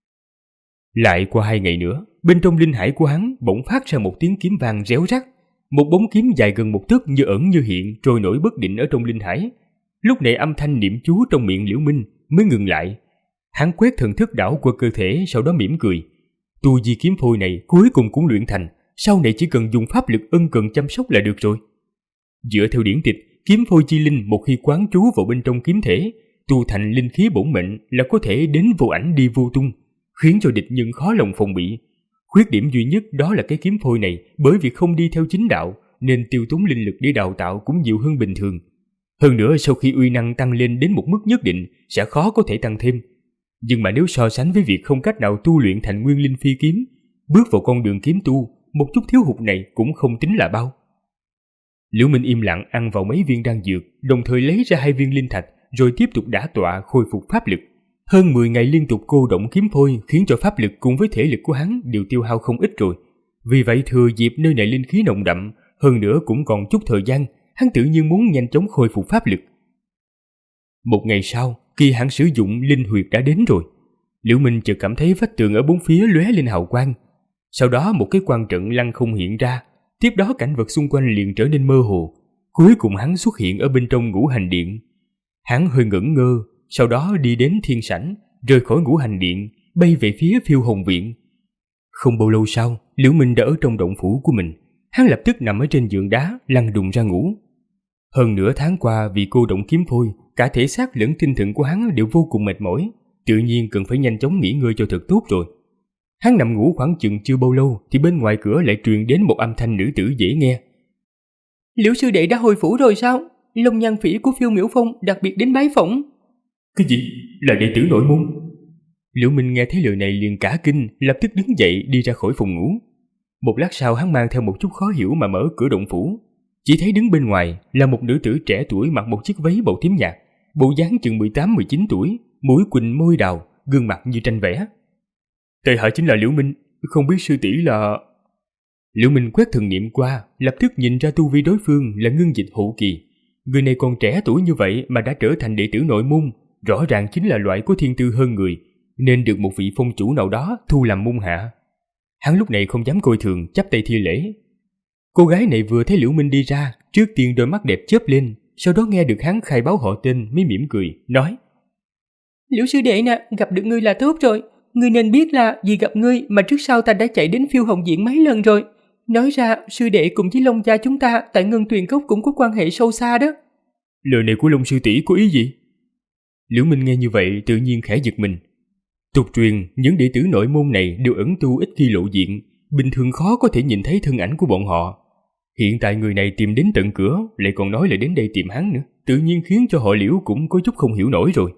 Speaker 2: Lại qua 2 ngày nữa, bên trong linh hải của hắn bỗng phát ra một tiếng kiếm vang réo rắt. Một bóng kiếm dài gần 1 tấc như ẩn như hiện trôi nổi bất định ở trong linh hải. Lúc này âm thanh niệm chú trong miệng Liễu Minh mới ngừng lại. Hắn quét thần thức đảo qua cơ thể, sau đó mỉm cười. Tu vi kiếm phôi này cuối cùng cũng luyện thành, sau này chỉ cần dùng pháp lực ân cần chăm sóc là được rồi. Dựa theo điển tịch, kiếm phôi chi linh một khi quán chú vào bên trong kiếm thể, tu thành linh khí bổn mệnh là có thể đến vô ảnh đi vô tung, khiến cho địch nhân khó lòng phòng bị. Khuyết điểm duy nhất đó là cái kiếm phôi này bởi vì không đi theo chính đạo nên tiêu tốn linh lực để đào tạo cũng nhiều hơn bình thường. Hơn nữa sau khi uy năng tăng lên đến một mức nhất định sẽ khó có thể tăng thêm. Nhưng mà nếu so sánh với việc không cách nào tu luyện thành nguyên linh phi kiếm, bước vào con đường kiếm tu, một chút thiếu hụt này cũng không tính là bao. Liễu Minh im lặng ăn vào mấy viên đan dược, đồng thời lấy ra 2 viên linh thạch, rồi tiếp tục đả tọa khôi phục pháp lực. Hơn 10 ngày liên tục cô động kiếm phôi khiến cho pháp lực cùng với thể lực của hắn đều tiêu hao không ít rồi. Vì vậy thừa dịp nơi này linh khí nồng đậm, hơn nữa cũng còn chút thời gian, hắn tự nhiên muốn nhanh chóng khôi phục pháp lực. Một ngày sau, kỳ hạn sử dụng linh huyệt đã đến rồi. Liễu Minh chợt cảm thấy vách tường ở bốn phía lóe lên hào quang. Sau đó một cái quan trận lăng không hiện ra, tiếp đó cảnh vật xung quanh liền trở nên mơ hồ. Cuối cùng hắn xuất hiện ở bên trong ngũ hành điện. Hắn hơi ngẩn ngơ, sau đó đi đến thiên sảnh, rời khỏi ngũ hành điện, bay về phía Phiêu Hồn viện. Không bao lâu sau, Liễu Minh đã ở trong động phủ của mình. Hắn lập tức nằm ở trên giường đá, lăn đùng ra ngủ. Hơn nửa tháng qua vì cô động kiếm phôi, cả thể xác lẫn tinh thần của hắn đều vô cùng mệt mỏi, tự nhiên cần phải nhanh chóng nghỉ ngơi cho thật tốt rồi. Hắn nằm ngủ khoảng chừng chưa bao lâu thì bên ngoài cửa lại truyền đến một âm thanh nữ tử dễ nghe.
Speaker 4: Liễu sư đệ đã hồi phủ rồi sao? Long Nhan Phỉ của Phiêu Miểu Phong đặc biệt đến bái phỏng.
Speaker 2: Cái gì? Là đệ tử nội môn? Liễu Minh nghe thấy lời này liền cả kinh, lập tức đứng dậy đi ra khỏi phòng ngủ. Một lát sau hắn mang theo một chút khó hiểu mà mở cửa động phủ. Chỉ thấy đứng bên ngoài là một nữ tử trẻ tuổi mặc một chiếc váy màu tím nhạt, bộ dáng chừng 18-19 tuổi, mũi quỳnh môi đào, gương mặt như tranh vẽ. Tại hạ chính là Liễu Minh, không biết sư tỷ là... Liễu Minh quét thần niệm qua, lập tức nhìn ra tu vi đối phương là ngưng dịch hậu kỳ. Người này còn trẻ tuổi như vậy mà đã trở thành đệ tử nội môn, rõ ràng chính là loại có thiên tư hơn người, nên được một vị phong chủ nào đó thu làm môn hạ. Hắn lúc này không dám coi thường, chắp tay thi lễ. Cô gái này vừa thấy Liễu Minh đi ra, trước tiên đôi mắt đẹp chớp lên, sau đó nghe được hắn khai báo họ tên mới mỉm cười, nói:
Speaker 4: Liễu sư đệ nè, gặp được ngươi là tốt rồi. Ngươi nên biết là vì gặp ngươi mà trước sau ta đã chạy đến Phiêu Hồng Viện mấy lần rồi. Nói ra, sư đệ cùng với Long gia chúng ta tại Ngân Tuyền Cốc cũng có quan hệ sâu xa đó.
Speaker 2: Lời này của Long sư tỷ có ý gì? Liễu Minh nghe như vậy tự nhiên khẽ giật mình. Tục truyền, những đệ tử nội môn này đều ẩn tu ít khi lộ diện, bình thường khó có thể nhìn thấy thân ảnh của bọn họ. Hiện tại người này tìm đến tận cửa, lại còn nói là đến đây tìm hắn nữa, tự nhiên khiến cho họ Liễu cũng có chút không hiểu nổi rồi.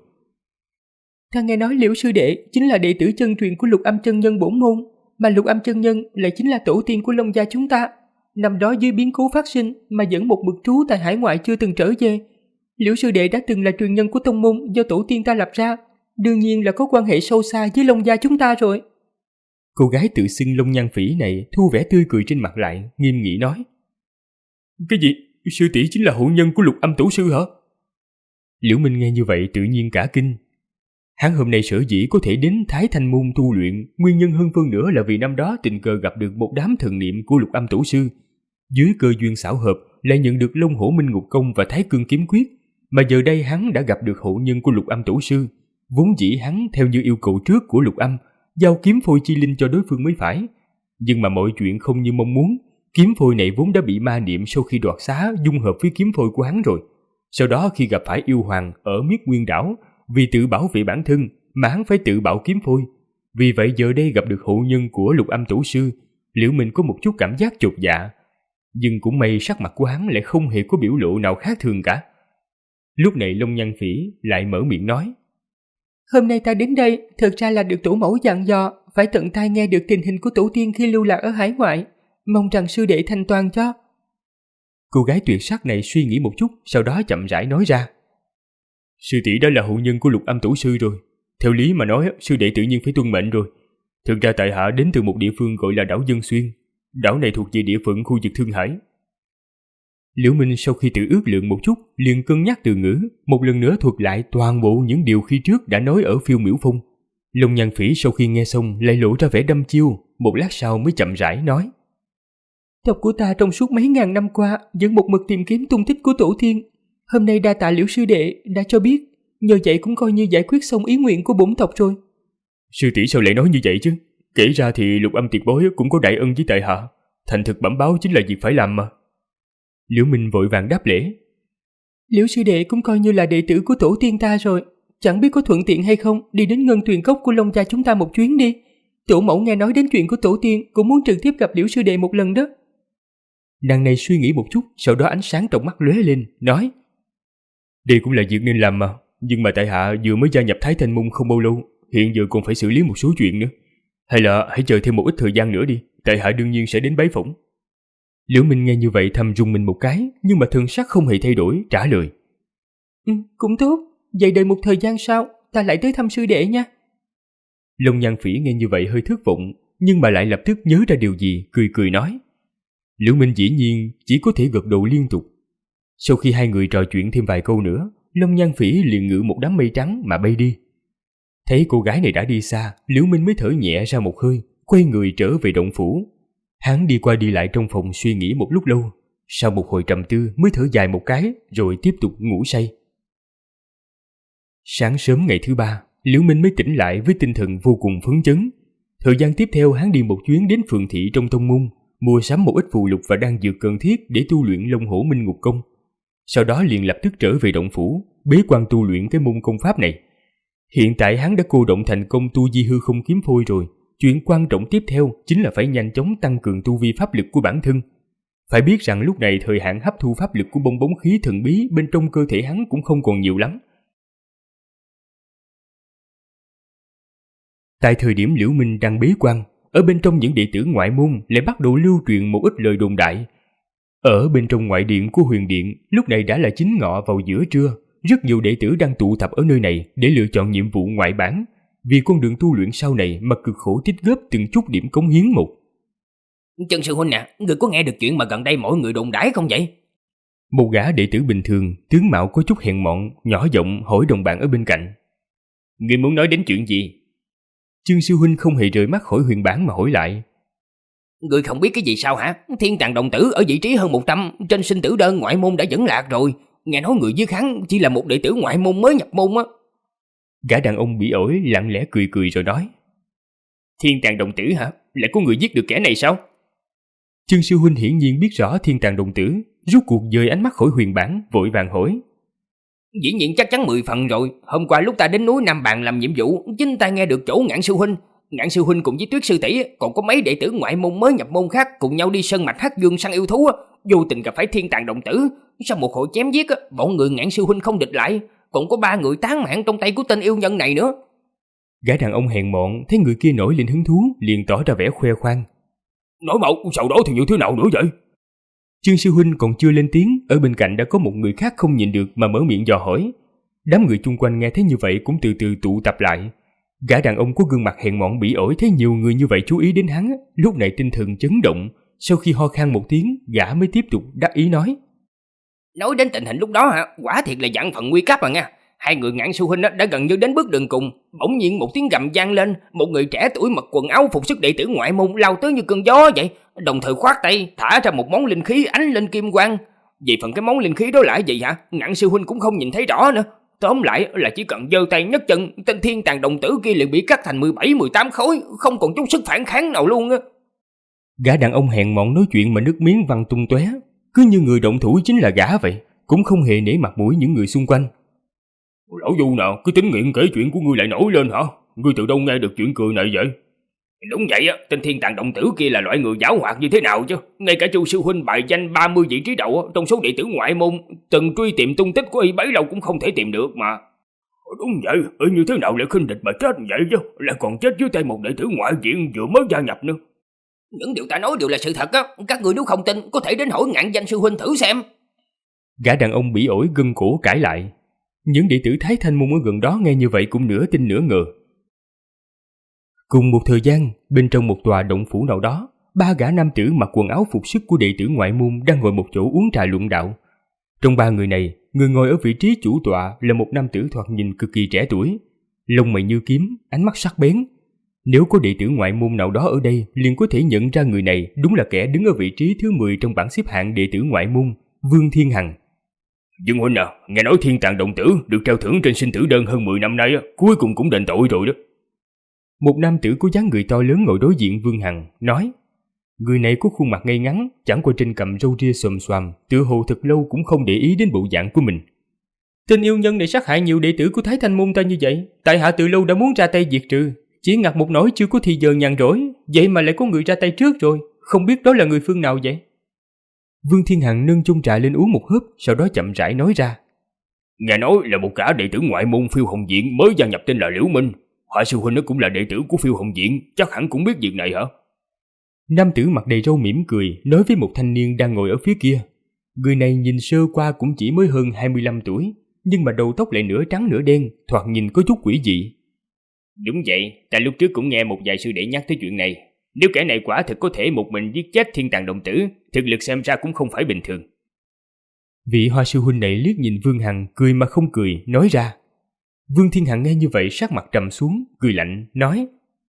Speaker 4: Ta nghe nói Liễu sư đệ chính là đệ tử chân truyền của Lục Âm chân nhân bổn môn, mà Lục Âm chân nhân lại chính là tổ tiên của Long gia chúng ta. Năm đó dưới biến cố phát sinh mà dẫn một mực trú tại hải ngoại chưa từng trở về. Liễu sư đệ đã từng là truyền nhân của tông môn do tổ tiên ta lập ra, đương nhiên là có quan hệ sâu xa với Long gia chúng ta rồi.
Speaker 2: Cô gái tự xưng Long Nhan Phỉ này thu vẻ tươi cười trên mặt lại, nghiêm nghị nói: Cái gì? Sư tỷ chính là hậu nhân của Lục Âm tổ sư hả? Liễu Minh nghe như vậy tự nhiên cả kinh. Hắn hôm nay sở dĩ có thể đến Thái Thanh môn tu luyện, nguyên nhân hơn phân nữa là vì năm đó tình cờ gặp được một đám thần niệm của Lục Âm tổ sư. Dưới cơ duyên xảo hợp lại nhận được Long Hổ Minh Ngục Công và Thái Cương Kiếm Quyết, mà giờ đây hắn đã gặp được hậu nhân của Lục Âm tổ sư. Vốn dĩ hắn theo như yêu cầu trước của Lục Âm, giao kiếm phôi chi linh cho đối phương mới phải. Nhưng mà mọi chuyện không như mong muốn, kiếm phôi này vốn đã bị ma niệm sau khi đoạt xá dung hợp với kiếm phôi của hắn rồi. Sau đó khi gặp phải yêu hoàng ở Miết Nguyên đảo, vì tự bảo vệ bản thân mà hắn phải tự bạo kiếm phôi. Vì vậy giờ đây gặp được hậu nhân của Lục Âm tổ sư, Liễu Minh có một chút cảm giác chột dạ. Nhưng cũng may sắc mặt của hắn lại không hề có biểu lộ nào khác thường cả. Lúc này Long Nhan Phỉ lại mở miệng nói:
Speaker 4: Hôm nay ta đến đây thực ra là được tổ mẫu dặn dò phải tận tai nghe được tình hình của tổ tiên khi lưu lạc ở hải ngoại, mong rằng sư đệ thành toàn cho.
Speaker 2: Cô gái tuyệt sắc này suy nghĩ một chút, sau đó chậm rãi nói ra: Sư tỷ đã là hậu nhân của Lục Âm tổ sư rồi, theo lý mà nói sư đệ tự nhiên phải tuân mệnh rồi. Thực ra tại hạ đến từ một địa phương gọi là đảo Dân Xuyên. Đảo này thuộc về địa phận khu vực Thương Hải. Liễu Minh sau khi tự ước lượng một chút, liền cân nhắc từ ngữ, một lần nữa thuật lại toàn bộ những điều khi trước đã nói ở Phiêu Miểu Phong. Long Nhan Phỉ sau khi nghe xong lại lộ ra vẻ đăm chiêu, một lát sau mới chậm rãi nói:
Speaker 4: Tộc của ta trong suốt mấy ngàn năm qua vẫn một mực tìm kiếm tung tích của tổ tiên. Hôm nay đa tạ Liễu sư đệ đã cho biết, nhờ vậy cũng coi như giải quyết xong ý nguyện của bổn tộc rồi.
Speaker 2: Sư tỷ sao lại nói như vậy chứ? Kể ra thì Lục Âm tiền bối cũng có đại ân với tại hạ, thành thực bẩm báo chính là việc phải làm mà. Liễu Minh vội vàng đáp lễ:
Speaker 4: Liễu sư đệ cũng coi như là đệ tử của tổ tiên ta rồi, chẳng biết có thuận tiện hay không đi đến Ngân Tuyền Cốc của Long gia chúng ta một chuyến đi. Tổ mẫu nghe nói đến chuyện của tổ tiên cũng muốn trực tiếp gặp Liễu sư đệ một lần đó.
Speaker 2: Nàng này suy nghĩ một chút, sau đó ánh sáng trong mắt lóe lên, nói: Đây cũng là việc nên làm mà, nhưng mà tại hạ vừa mới gia nhập Thái Thanh môn không bao lâu, hiện giờ còn phải xử lý một số chuyện nữa. Hay là hãy chờ thêm một ít thời gian nữa đi, tại hạ đương nhiên sẽ đến bái phỏng. Liễu Minh nghe như vậy thầm rung mình một cái, nhưng mà thần sắc không hề thay đổi, trả lời:
Speaker 4: Cũng tốt, vậy đợi một thời gian sau, ta lại tới thăm sư đệ nha.
Speaker 2: Long Nhan Phỉ nghe như vậy hơi thất vọng, nhưng mà lại lập tức nhớ ra điều gì, cười cười nói. Liễu Minh dĩ nhiên chỉ có thể gật đầu liên tục. Sau khi hai người trò chuyện thêm vài câu nữa, Long Nhan Phỉ liền ngự một đám mây trắng mà bay đi. Thấy cô gái này đã đi xa, Liễu Minh mới thở nhẹ ra một hơi, quay người trở về động phủ. Hắn đi qua đi lại trong phòng suy nghĩ một lúc lâu, sau một hồi trầm tư mới thở dài một cái rồi tiếp tục ngủ say. Sáng sớm ngày thứ ba, Liễu Minh mới tỉnh lại với tinh thần vô cùng phấn chấn. Thời gian tiếp theo hắn đi một chuyến đến phường thị trong tông môn, mua sắm một ít phù lục và đan dược cần thiết để tu luyện Long Hổ Minh Ngục Công. Sau đó liền lập tức trở về động phủ, bế quan tu luyện cái môn công pháp này. Hiện tại hắn đã cô động thành công tu di hư không kiếm phôi rồi. Chuyện quan trọng tiếp theo chính là phải nhanh chóng tăng cường tu vi pháp lực của bản thân. Phải biết rằng lúc này thời hạn hấp thu pháp lực của bong bóng khí thần bí bên trong cơ thể hắn cũng không còn nhiều lắm. Tại thời điểm Liễu Minh đang bế quan, ở bên trong những đệ tử ngoại môn lại bắt đầu lưu truyền một ít lời đồn đại. Ở bên trong ngoại điện của Huyền Điện, lúc này đã là chính ngọ vào giữa trưa, rất nhiều đệ tử đang tụ tập ở nơi này để lựa chọn nhiệm vụ ngoại bản. vì con đường tu luyện sau này mà cực khổ tích góp từng chút điểm cống hiến một.
Speaker 3: Trần sư huynh nè, người có nghe được chuyện mà gần đây mọi người đồn đãi không vậy?
Speaker 2: Một gã đệ tử bình thường, tướng mạo có chút hèn mọn, nhỏ giọng hỏi đồng bạn ở bên cạnh.
Speaker 3: Người muốn nói đến chuyện gì?
Speaker 2: Trương sư huynh không hề rời mắt khỏi Huyền Bản mà hỏi lại.
Speaker 3: Người không biết cái gì sao hả? Thiên Tàng đồng tử ở vị trí hơn 100, trên sinh tử đơn ngoại môn đã dẫn lạc rồi. Nghe nói người dưới hắn chỉ là một đệ tử ngoại môn mới nhập môn á.
Speaker 2: Gã đàn ông bị ổi lặng lẽ cười cười rồi nói.
Speaker 3: Thiên Tàng đồng tử hả? Lại có người giết được kẻ này sao?
Speaker 2: Trương sư huynh hiển nhiên biết rõ Thiên Tàng đồng tử, rút cuộc dời ánh mắt khỏi Huyền Bản, vội vàng hỏi.
Speaker 3: Dĩ nhiên chắc chắn 10 phần rồi. Hôm qua lúc ta đến núi Nam Bàn làm nhiệm vụ, chính ta nghe được chỗ Ngạn sư huynh. Ngạn sư huynh cùng với Tuyết sư tỷ còn có mấy đệ tử ngoại môn mới nhập môn khác cùng nhau đi sơn mạch Hắc Dương săn yêu thú, vô tình gặp phải Thiên Tàng đồng tử. Sau một hồi chém giết, bọn người Ngạn sư huynh không địch lại, còn có 3 người tán mạng trong tay của tên yêu nhân này nữa.
Speaker 2: Gã đàn ông hèn mọn thấy người kia nổi lên hứng thú, liền tỏ ra vẻ khoe khoang.
Speaker 3: Nói mau, sau đó thì như thế nào nữa vậy?
Speaker 2: Trương sư huynh còn chưa lên tiếng, ở bên cạnh đã có một người khác không nhịn được mà mở miệng dò hỏi. Đám người chung quanh nghe thấy như vậy cũng từ từ tụ tập lại. Gã đàn ông có gương mặt hèn mọn bỉ ổi thấy nhiều người như vậy chú ý đến hắn, lúc này tinh thần chấn động. Sau khi ho khan một tiếng, gã mới tiếp tục đắc ý nói.
Speaker 3: Nói đến tình hình lúc đó hả, quả thiệt là dạng phận nguy cấp à nha. 2 người Ngạn sư huynh đã gần như đến bước đường cùng. Bỗng nhiên một tiếng gầm vang lên, một người trẻ tuổi mặc quần áo phục sức đệ tử ngoại môn lao tới như cơn gió vậy, đồng thời khoát tay thả ra một món linh khí ánh lên kim quang. Về phần cái món linh khí đó là gì hả, Ngạn sư huynh cũng không nhìn thấy rõ nữa. Tóm lại là chỉ cần giơ tay nhấc chân, tên Thiên Tàng đồng tử kia liền bị cắt thành 17-18 khối, không còn chút sức phản kháng nào luôn á.
Speaker 2: Gã đàn ông hèn mọn nói chuyện mà nước miếng văng tung tóe, cứ như người động thủ chính là gã vậy, cũng không hề nể mặt mũi những người xung quanh.
Speaker 3: Lão Du nào, cái tính nghiện kể chuyện của ngươi lại nổi lên hả? Ngươi từ đâu nghe được chuyện cười này vậy? Đúng vậy á, tên Thiên Tàng đồng tử kia là loại người giảo hoạt như thế nào chứ? Ngay cả Chu sư huynh bài danh 30 vị trí đầu trong số đệ tử ngoại môn, từng truy tìm tung tích của y bấy lâu cũng không thể tìm được mà. Đúng vậy, như thế nào lại khinh địch mà chết vậy chứ? Lại còn chết dưới tay một đệ tử ngoại viện vừa mới gia nhập nữa. Những điều ta nói đều là sự thật á, các người nếu không tin có thể đến hỏi Ngạn Danh sư huynh thử xem.
Speaker 2: Gã đàn ông bỉ ổi gân cổ cãi lại. Những đệ tử Thái Thanh môn ở gần đó nghe như vậy cũng nửa tin nửa ngờ. Cùng một thời gian, bên trong một tòa động phủ nào đó, 3 gã nam tử mặc quần áo phục sức của đệ tử ngoại môn đang ngồi một chỗ uống trà luận đạo. Trong 3 người này, người ngồi ở vị trí chủ tọa là một nam tử thoạt nhìn cực kỳ trẻ tuổi, lông mày như kiếm, ánh mắt sắc bén. Nếu có đệ tử ngoại môn nào đó ở đây, liền có thể nhận ra người này đúng là kẻ đứng ở vị trí thứ 10 trong bảng xếp hạng đệ tử ngoại môn, Vương Thiên Hằng.
Speaker 3: Dương huynh à, nghe nói Thiên Tàng đồng tử được treo thưởng trên sinh tử đơn hơn 10 năm nay, cuối cùng cũng đền tội rồi đó.
Speaker 2: Một nam tử có dáng người to lớn ngồi đối diện Vương Hằng, nói. Người này có khuôn mặt ngây ngắn, chẳng qua trên cằm râu ria xồm xoàm, tựa hồ thật lâu cũng không để ý đến bộ dạng của mình.
Speaker 4: Tên yêu nhân này sát hại nhiều đệ tử của Thái Thanh môn ta như vậy, tại hạ từ lâu đã muốn ra tay diệt trừ, chỉ ngặt một nỗi chưa có thì giờ nhàn rỗi, vậy mà lại có người ra tay trước rồi, không biết đó là người phương nào vậy?
Speaker 2: Vương Thiên Hằng nâng chung trà lên uống một hớp, sau đó chậm rãi nói ra.
Speaker 3: Nghe nói là một gã đệ tử ngoại môn Phiêu Hồng Viện mới gia nhập tên là Liễu Minh. Họa sư huynh cũng là đệ tử của Phiêu Hồng Viện, chắc hẳn cũng biết việc này hả?
Speaker 2: Nam tử mặt đầy râu mỉm cười, nói với một thanh niên đang ngồi ở phía kia. Người này nhìn sơ qua cũng chỉ mới hơn 25 tuổi, nhưng mà đầu tóc lại nửa trắng nửa đen, thoạt nhìn có chút quỷ dị.
Speaker 3: Đúng vậy, ta lúc trước cũng nghe một vài sư đệ nhắc tới chuyện này. Nếu kẻ này quả thực có thể một mình giết chết Thiên Tàng đồng tử, thực lực xem ra cũng không phải bình thường.
Speaker 2: Vị Hoa sư huynh này liếc nhìn Vương Hằng, cười mà không cười, nói ra. Vương Thiên Hằng nghe như vậy sắc mặt trầm xuống, cười lạnh, nói.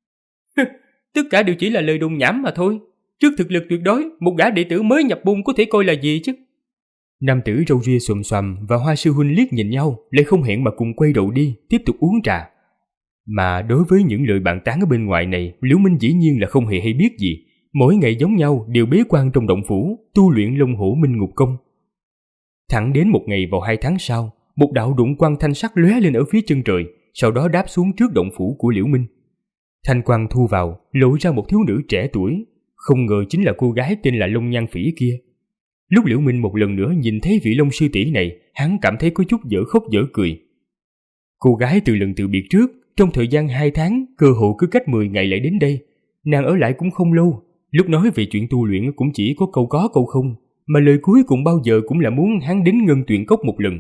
Speaker 4: Tất cả đều chỉ là lời đồn nhảm mà thôi. Trước thực lực tuyệt đối, một gã đệ tử mới nhập môn có thể coi là gì chứ?
Speaker 2: Nam tử râu ria xồm xoàm và Hoa sư huynh liếc nhìn nhau, lại không hẹn mà cùng quay đầu đi, tiếp tục uống trà. Mà đối với những lời bàn tán ở bên ngoài này, Liễu Minh dĩ nhiên là không hề hay biết gì. Mỗi ngày giống nhau đều bế quan trong động phủ, tu luyện Long Hổ Minh Ngục Công. Thẳng đến một ngày vào 2 tháng sau, một đạo đụng quang thanh sắc lóe lên ở phía chân trời, sau đó đáp xuống trước động phủ của Liễu Minh. Thanh quang thu vào, lộ ra một thiếu nữ trẻ tuổi, không ngờ chính là cô gái tên là Long Nhan Phỉ kia. Lúc Liễu Minh một lần nữa nhìn thấy vị Long sư tỷ này, hắn cảm thấy có chút dở khóc dở cười. Cô gái từ lần từ biệt trước, trong thời gian 2 tháng, cơ hội cứ cách 10 ngày lại đến đây. Nàng ở lại cũng không lâu, lúc nói về chuyện tu luyện cũng chỉ có câu có câu không, mà lời cuối cùng bao giờ cũng là muốn hắn đến Ngân Tuyền Cốc một lần.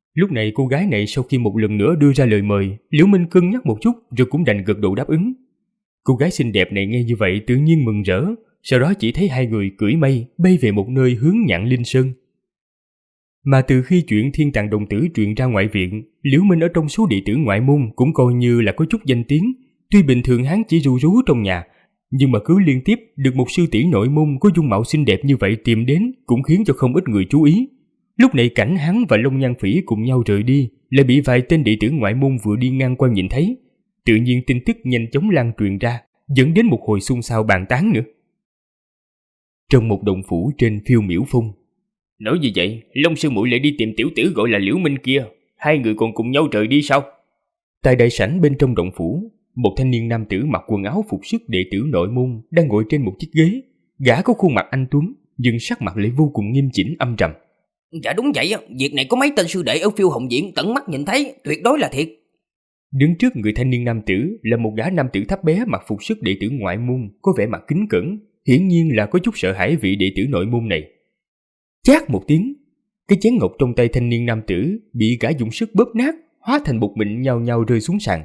Speaker 2: Lúc này cô gái này sau khi một lần nữa đưa ra lời mời, Liễu Minh cân nhắc một chút rồi cũng đành gật đầu đáp ứng. Cô gái xinh đẹp này nghe như vậy tự nhiên mừng rỡ, sau đó chỉ thấy hai người cưỡi mây bay về một nơi hướng Nhạn Linh Sơn. Mà từ khi chuyện Thiên Tàng Đồng Tử truyền ra ngoại viện, Liễu Minh ở trong số đệ tử ngoại môn cũng coi như là có chút danh tiếng. Tuy bình thường hắn chỉ ru rú trong nhà, nhưng mà cứ liên tiếp được một sư tỷ nội môn có dung mạo xinh đẹp như vậy tìm đến cũng khiến cho không ít người chú ý. Lúc này cảnh hắn và Long Nhan Phỉ cùng nhau rời đi lại bị vài tên đệ tử ngoại môn vừa đi ngang qua nhìn thấy. Tự nhiên tin tức nhanh chóng lan truyền ra, dẫn đến một hồi xôn xao bàn tán nữa. Trong một động phủ trên Phiêu Miểu Phong.
Speaker 3: Nói như vậy, Long sư muội lại đi tìm tiểu tử gọi là Liễu Minh kia, hai người còn cùng nhau rời đi sao?
Speaker 2: Tại đại sảnh bên trong động phủ, một thanh niên nam tử mặc quần áo phục sức đệ tử nội môn đang ngồi trên một chiếc ghế. Gã có khuôn mặt anh tuấn, nhưng sắc mặt lại vô cùng nghiêm chỉnh âm trầm.
Speaker 5: Dạ đúng vậy, việc này có mấy tên sư đệ ở Phiêu Hồng Viện tận mắt nhìn thấy, tuyệt đối là thiệt.
Speaker 2: Đứng trước người thanh niên nam tử là một gã nam tử thấp bé mặc phục sức đệ tử ngoại môn, có vẻ mặt kính cẩn, hiển nhiên là có chút sợ hãi vị đệ tử nội môn này. Chát một tiếng, cái chén ngọc trong tay thanh niên nam tử bị gã dùng sức bóp nát, hóa thành bột mịn nhao nhao rơi xuống sàn.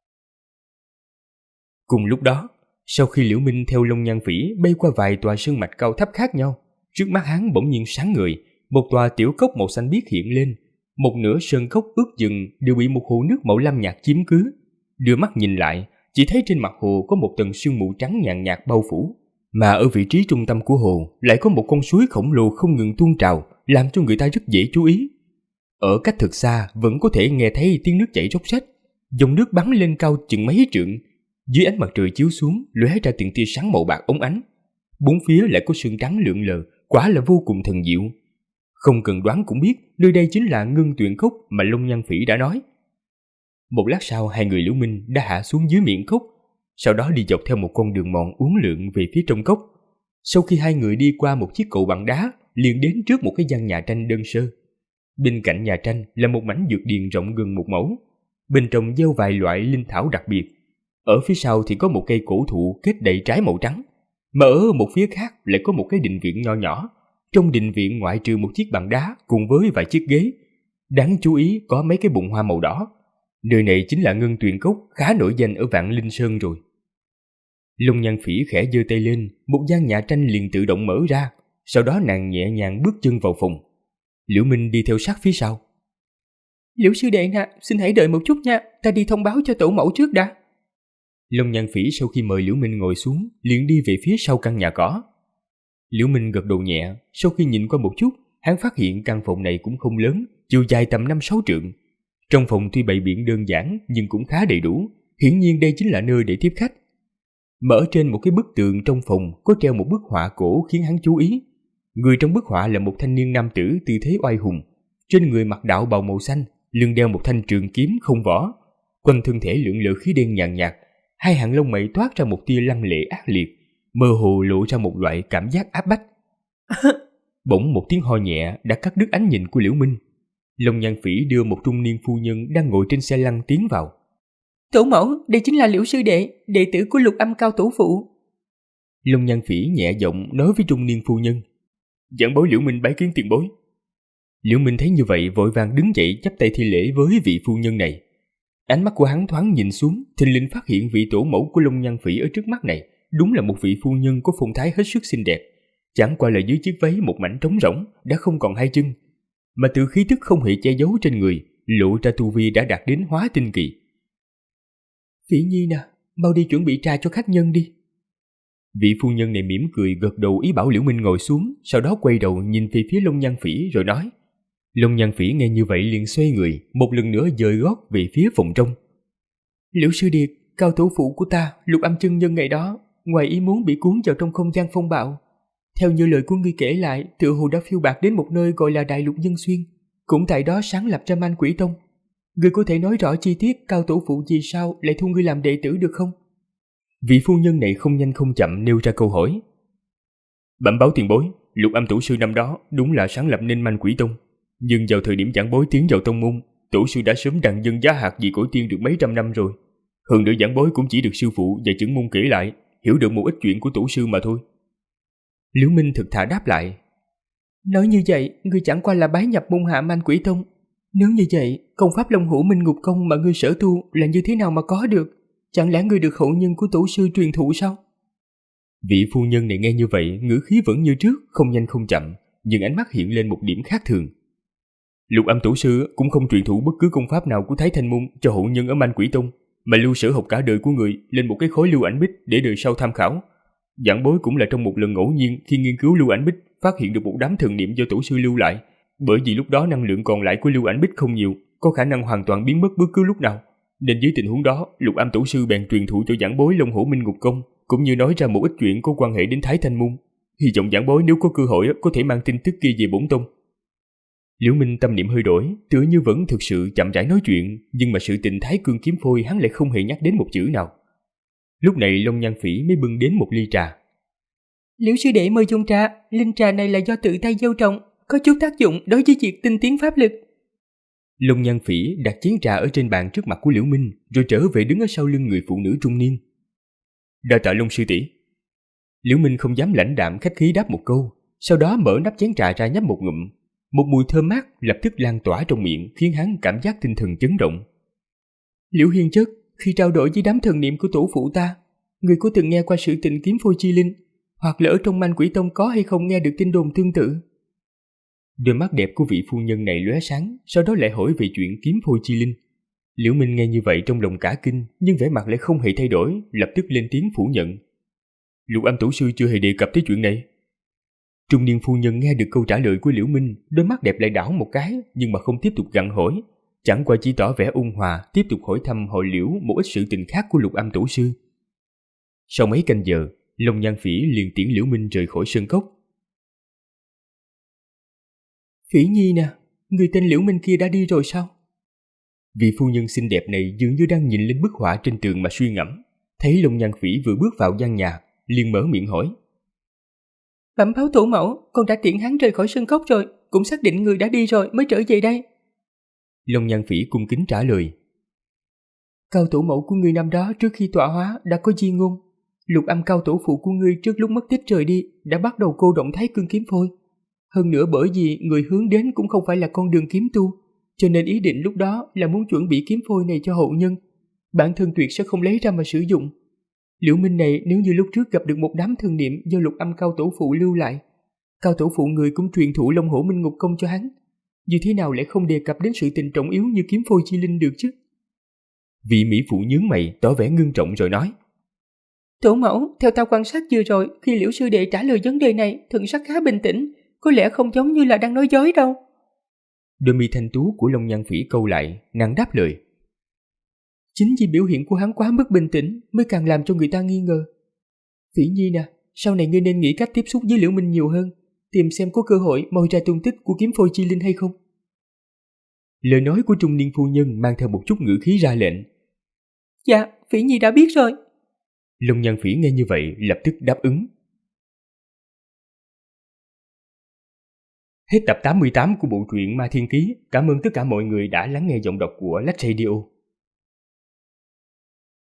Speaker 2: Cùng lúc đó, sau khi Liễu Minh theo Long Nhan Phỉ bay qua vài tòa sơn mạch cao thấp khác nhau, trước mắt hắn bỗng nhiên sáng ngời, một tòa tiểu cốc màu xanh biếc hiện lên. Một nửa sơn cốc ướt dừng đều bị một hồ nước màu lam nhạt chiếm cứ. Đưa mắt nhìn lại, chỉ thấy trên mặt hồ có một tầng sương mù trắng nhàn nhạt bao phủ, mà ở vị trí trung tâm của hồ lại có một con suối khổng lồ không ngừng tuôn trào, làm cho người ta rất dễ chú ý. Ở cách thực xa vẫn có thể nghe thấy tiếng nước chảy róc rách, dòng nước bắn lên cao chừng mấy trượng, dưới ánh mặt trời chiếu xuống lóe ra từng tia sáng màu bạc óng ánh. Bốn phía lại có sương trắng lượn lờ, quả là vô cùng thần diệu. Không cần đoán cũng biết nơi đây chính là Ngân Tuyền Cốc mà Long Nhan Phỉ đã nói. Một lát sau, hai người Liễu Minh đã hạ xuống dưới miệng cốc, sau đó đi dọc theo một con đường mòn uốn lượn về phía trong cốc. Sau khi hai người đi qua một chiếc cầu bằng đá, liền đến trước một cái gian nhà tranh đơn sơ. Bên cạnh nhà tranh là một mảnh dược điền rộng gần 1 mẫu, bên trong gieo vài loại linh thảo đặc biệt. Ở phía sau thì có một cây cổ thụ kết đầy trái màu trắng, mà ở một phía khác lại có một cái đình viện nho nhỏ. Trong đình viện ngoại trừ một chiếc bàn đá cùng với vài chiếc ghế, đáng chú ý có mấy cái bụi hoa màu đỏ. Nơi này chính là Ngân Tuyền Cốc khá nổi danh ở Vạn Linh Sơn rồi. Long Nhan Phỉ khẽ giơ tay lên, một gian nhà tranh liền tự động mở ra, sau đó nàng nhẹ nhàng bước chân vào phòng. Liễu Minh đi theo sát phía sau.
Speaker 4: Liễu sư đệ nè, xin hãy đợi một chút nha, ta đi thông báo cho tổ mẫu trước đã.
Speaker 2: Long Nhan Phỉ sau khi mời Liễu Minh ngồi xuống, liền đi về phía sau căn nhà cỏ. Liễu Minh gật đầu nhẹ, sau khi nhìn qua một chút, hắn phát hiện căn phòng này cũng không lớn, chiều dài tầm 5-6 trượng. Trong phòng tuy bày biện đơn giản nhưng cũng khá đầy đủ, hiển nhiên đây chính là nơi để tiếp khách. Mở trên một cái bức tường trong phòng có treo một bức họa cổ khiến hắn chú ý. Người trong bức họa là một thanh niên nam tử tư thế oai hùng, trên người mặc đạo bào màu xanh, lưng đeo một thanh trường kiếm không vỏ, quanh thân thể lượn lờ khí đen nhàn nhạt, hai hàng lông mày toát ra một tia lăng lệ ác liệt, mơ hồ lộ ra một loại cảm giác áp bách. Bỗng một tiếng ho nhẹ đã cắt đứt ánh nhìn của Liễu Minh. Long Nhan Phỉ đưa một trung niên phu nhân đang ngồi trên xe lăn tiến vào.
Speaker 4: Tổ mẫu, đây chính là Liễu sư đệ, đệ tử của Lục Âm Cao tổ phụ.
Speaker 2: Long Nhan Phỉ nhẹ giọng nói với trung niên phu nhân. Giảng bối Liễu Minh bái kiến tiền bối. Liễu Minh thấy như vậy vội vàng đứng dậy chắp tay thi lễ với vị phu nhân này. Ánh mắt của hắn thoáng nhìn xuống, thình lình phát hiện vị tổ mẫu của Long Nhan Phỉ ở trước mắt này đúng là một vị phu nhân có phong thái hết sức xinh đẹp, chẳng qua là dưới chiếc váy một mảnh trống rỗng đã không còn hai chân, mà từ khí tức không hề che giấu trên người, lộ ra tu vi đã đạt đến hóa tinh kỳ.
Speaker 4: Phỉ Nhi nè, mau đi chuẩn bị trà cho khách nhân đi.
Speaker 2: Vị phu nhân này mỉm cười gật đầu ý bảo Liễu Minh ngồi xuống, sau đó quay đầu nhìn về phía Long Nhan Phỉ rồi nói. Long Nhan Phỉ nghe như vậy liền xoay người, một lần nữa dời gót về phía phòng trong.
Speaker 4: Liễu sư điệt, cao tổ phụ của ta, Lục Âm chân nhân ngày đó, ngoài ý muốn bị cuốn vào trong không gian phong bạo. Theo như lời của ngươi kể lại, tựa hồ đã phiêu bạt đến một nơi gọi là Đại Lục Nhân Xuyên, cũng tại đó sáng lập ra Man Quỷ Tông. Ngươi có thể nói rõ chi tiết cao tổ phụ vì sao lại thu ngươi làm đệ tử được không?
Speaker 2: Vị phu nhân này không nhanh không chậm nêu ra câu hỏi. Bẩm báo tiền bối, Lục Âm tổ sư năm đó đúng là sáng lập nên Man Quỷ Tông, nhưng vào thời điểm giảng bối tiến vào tông môn, tổ sư đã sớm đàn dân giá hạt vì cõi tiên được mấy trăm năm rồi. Hơn nữa giảng bối cũng chỉ được sư phụ và trưởng môn kể lại, hiểu được một ít chuyện của tổ sư mà thôi. Liễu Minh thực thà đáp lại.
Speaker 4: Nói như vậy, ngươi chẳng qua là bái nhập môn hạ Man Quỷ Tông, Nếu như vậy, công pháp Long Hổ Minh Ngục Công mà ngươi sở tu là như thế nào mà có được? Chẳng lẽ ngươi được hậu nhân của tổ sư truyền thụ sao?
Speaker 2: Vị phu nhân này nghe như vậy, ngữ khí vẫn như trước, không nhanh không chậm, nhưng ánh mắt hiện lên một điểm khác thường. Lục Âm tổ sư cũng không truyền thụ bất cứ công pháp nào của Thái Thanh môn cho hậu nhân ở Man Quỷ Tông, mà lưu sở học cả đời của người lên một cái khối lưu ảnh bích để đời sau tham khảo. Giảng bối cũng là trong một lần ngẫu nhiên khi nghiên cứu lưu ảnh bích phát hiện được một đám thần niệm do tổ sư lưu lại, bởi vì lúc đó năng lượng còn lại của lưu ảnh bích không nhiều, có khả năng hoàn toàn biến mất bất cứ lúc nào. Nên dưới tình huống đó, Lục Âm tổ sư bèn truyền thụ cho giảng bối Long Hổ Minh Ngục Công, cũng như nói ra một ít chuyện có quan hệ đến Thái Thanh môn. Hy vọng giảng bối nếu có cơ hội có thể mang tin tức kia về bổn tông. Liễu Minh tâm niệm hơi đổi, tựa như vẫn thực sự chậm rãi nói chuyện, nhưng mà sự tình Thái Cương kiếm phôi hắn lại không hề nhắc đến một chữ nào. Lúc này Long Nhan Phỉ mới bưng đến một ly trà.
Speaker 4: Liễu sư đệ mời dùng trà, linh trà này là do tự tay gieo trồng, có chút tác dụng đối với việc tinh tiến pháp lực.
Speaker 2: Long Nhan Phỉ đặt chén trà ở trên bàn trước mặt của Liễu Minh, rồi trở về đứng ở sau lưng người phụ nữ trung niên. Đa tạ Long sư tỷ. Liễu Minh không dám lãnh đạm khách khí đáp một câu, sau đó mở nắp chén trà ra nhấp một ngụm. Một mùi thơm mát lập tức lan tỏa trong miệng, khiến hắn cảm giác tinh thần chấn động. Liễu Hiên chất, khi trao đổi với đám thần niệm của tổ phụ ta, người có từng nghe qua sự tình kiếm phôi chi linh, hoặc là ở trong Man Quỷ Tông có hay không nghe được tin đồn tương tự? Đôi mắt đẹp của vị phu nhân này lóe sáng, sau đó lại hỏi về chuyện kiếm phôi chi linh. Liễu Minh nghe như vậy trong lòng cả kinh, nhưng vẻ mặt lại không hề thay đổi, lập tức lên tiếng phủ nhận. Lục Âm tổ sư chưa hề đề cập tới chuyện này. Trung niên phu nhân nghe được câu trả lời của Liễu Minh, đôi mắt đẹp lại đảo một cái, nhưng mà không tiếp tục gặng hỏi, chẳng qua chỉ tỏ vẻ ôn hòa, tiếp tục hỏi thăm hỏi Liễu một ít sự tình khác của Lục Âm tổ sư. Sau mấy canh giờ, Long Nhan Phỉ liền tiễn Liễu Minh rời khỏi sơn cốc.
Speaker 4: Phỉ Nhi nè, người tên Liễu Minh kia đã đi rồi sao?
Speaker 2: Vị phu nhân xinh đẹp này dường như đang nhìn lên bức họa trên tường mà suy ngẫm, thấy Long Nhan Phỉ vừa bước vào gian nhà, liền mở miệng hỏi.
Speaker 4: Bẩm báo tổ mẫu, con đã tiễn hắn rời khỏi sơn cốc rồi, cũng xác định người đã đi rồi mới trở về đây.
Speaker 2: Long Nhan Phỉ cung kính trả lời.
Speaker 4: Cao tổ mẫu của người năm đó trước khi tọa hóa đã có di ngôn, Lục Âm cao tổ phụ của ngươi trước lúc mất tích rời đi đã bắt đầu cô động Thái Cương kiếm phôi. Hơn nữa bởi vì người hướng đến cũng không phải là con đường kiếm tu, cho nên ý định lúc đó là muốn chuẩn bị kiếm phôi này cho hậu nhân. Bản thân tuyệt sẽ không lấy ra mà sử dụng. Liễu Minh này nếu như lúc trước gặp được một đám thần niệm do Lục Âm cao tổ phụ lưu lại, cao tổ phụ người cũng truyền thụ Long Hổ Minh Ngục Công cho hắn, như thế nào lại không đề cập đến sự tình trọng yếu như kiếm phôi chi linh được chứ?
Speaker 2: Vị mỹ phụ nhướng mày tỏ vẻ ngưng trọng rồi nói.
Speaker 4: Tổ mẫu, theo ta quan sát vừa rồi, khi Liễu sư đệ trả lời vấn đề này, thần sắc khá bình tĩnh, có lẽ không giống như là đang nói dối đâu.
Speaker 2: Đôi mi thanh tú của Long Nhan Phỉ câu lại, nàng đáp lời.
Speaker 4: Chính vì biểu hiện của hắn quá mức bình tĩnh mới càng làm cho người ta nghi ngờ. Phỉ Nhi nè, sau này ngươi nên nghĩ cách tiếp xúc với Liễu Minh nhiều hơn, tìm xem có cơ hội moi ra tung tích của kiếm phôi chi linh hay không.
Speaker 2: Lời nói của trung niên phu nhân mang theo một chút ngữ khí ra lệnh.
Speaker 4: Dạ, Phỉ Nhi đã biết rồi.
Speaker 2: Long Nhan Phỉ nghe như vậy lập tức đáp ứng. Hết tập 88 của bộ truyện Ma Thiên Ký. Cảm ơn tất cả mọi người đã lắng nghe giọng đọc của Lách Radio.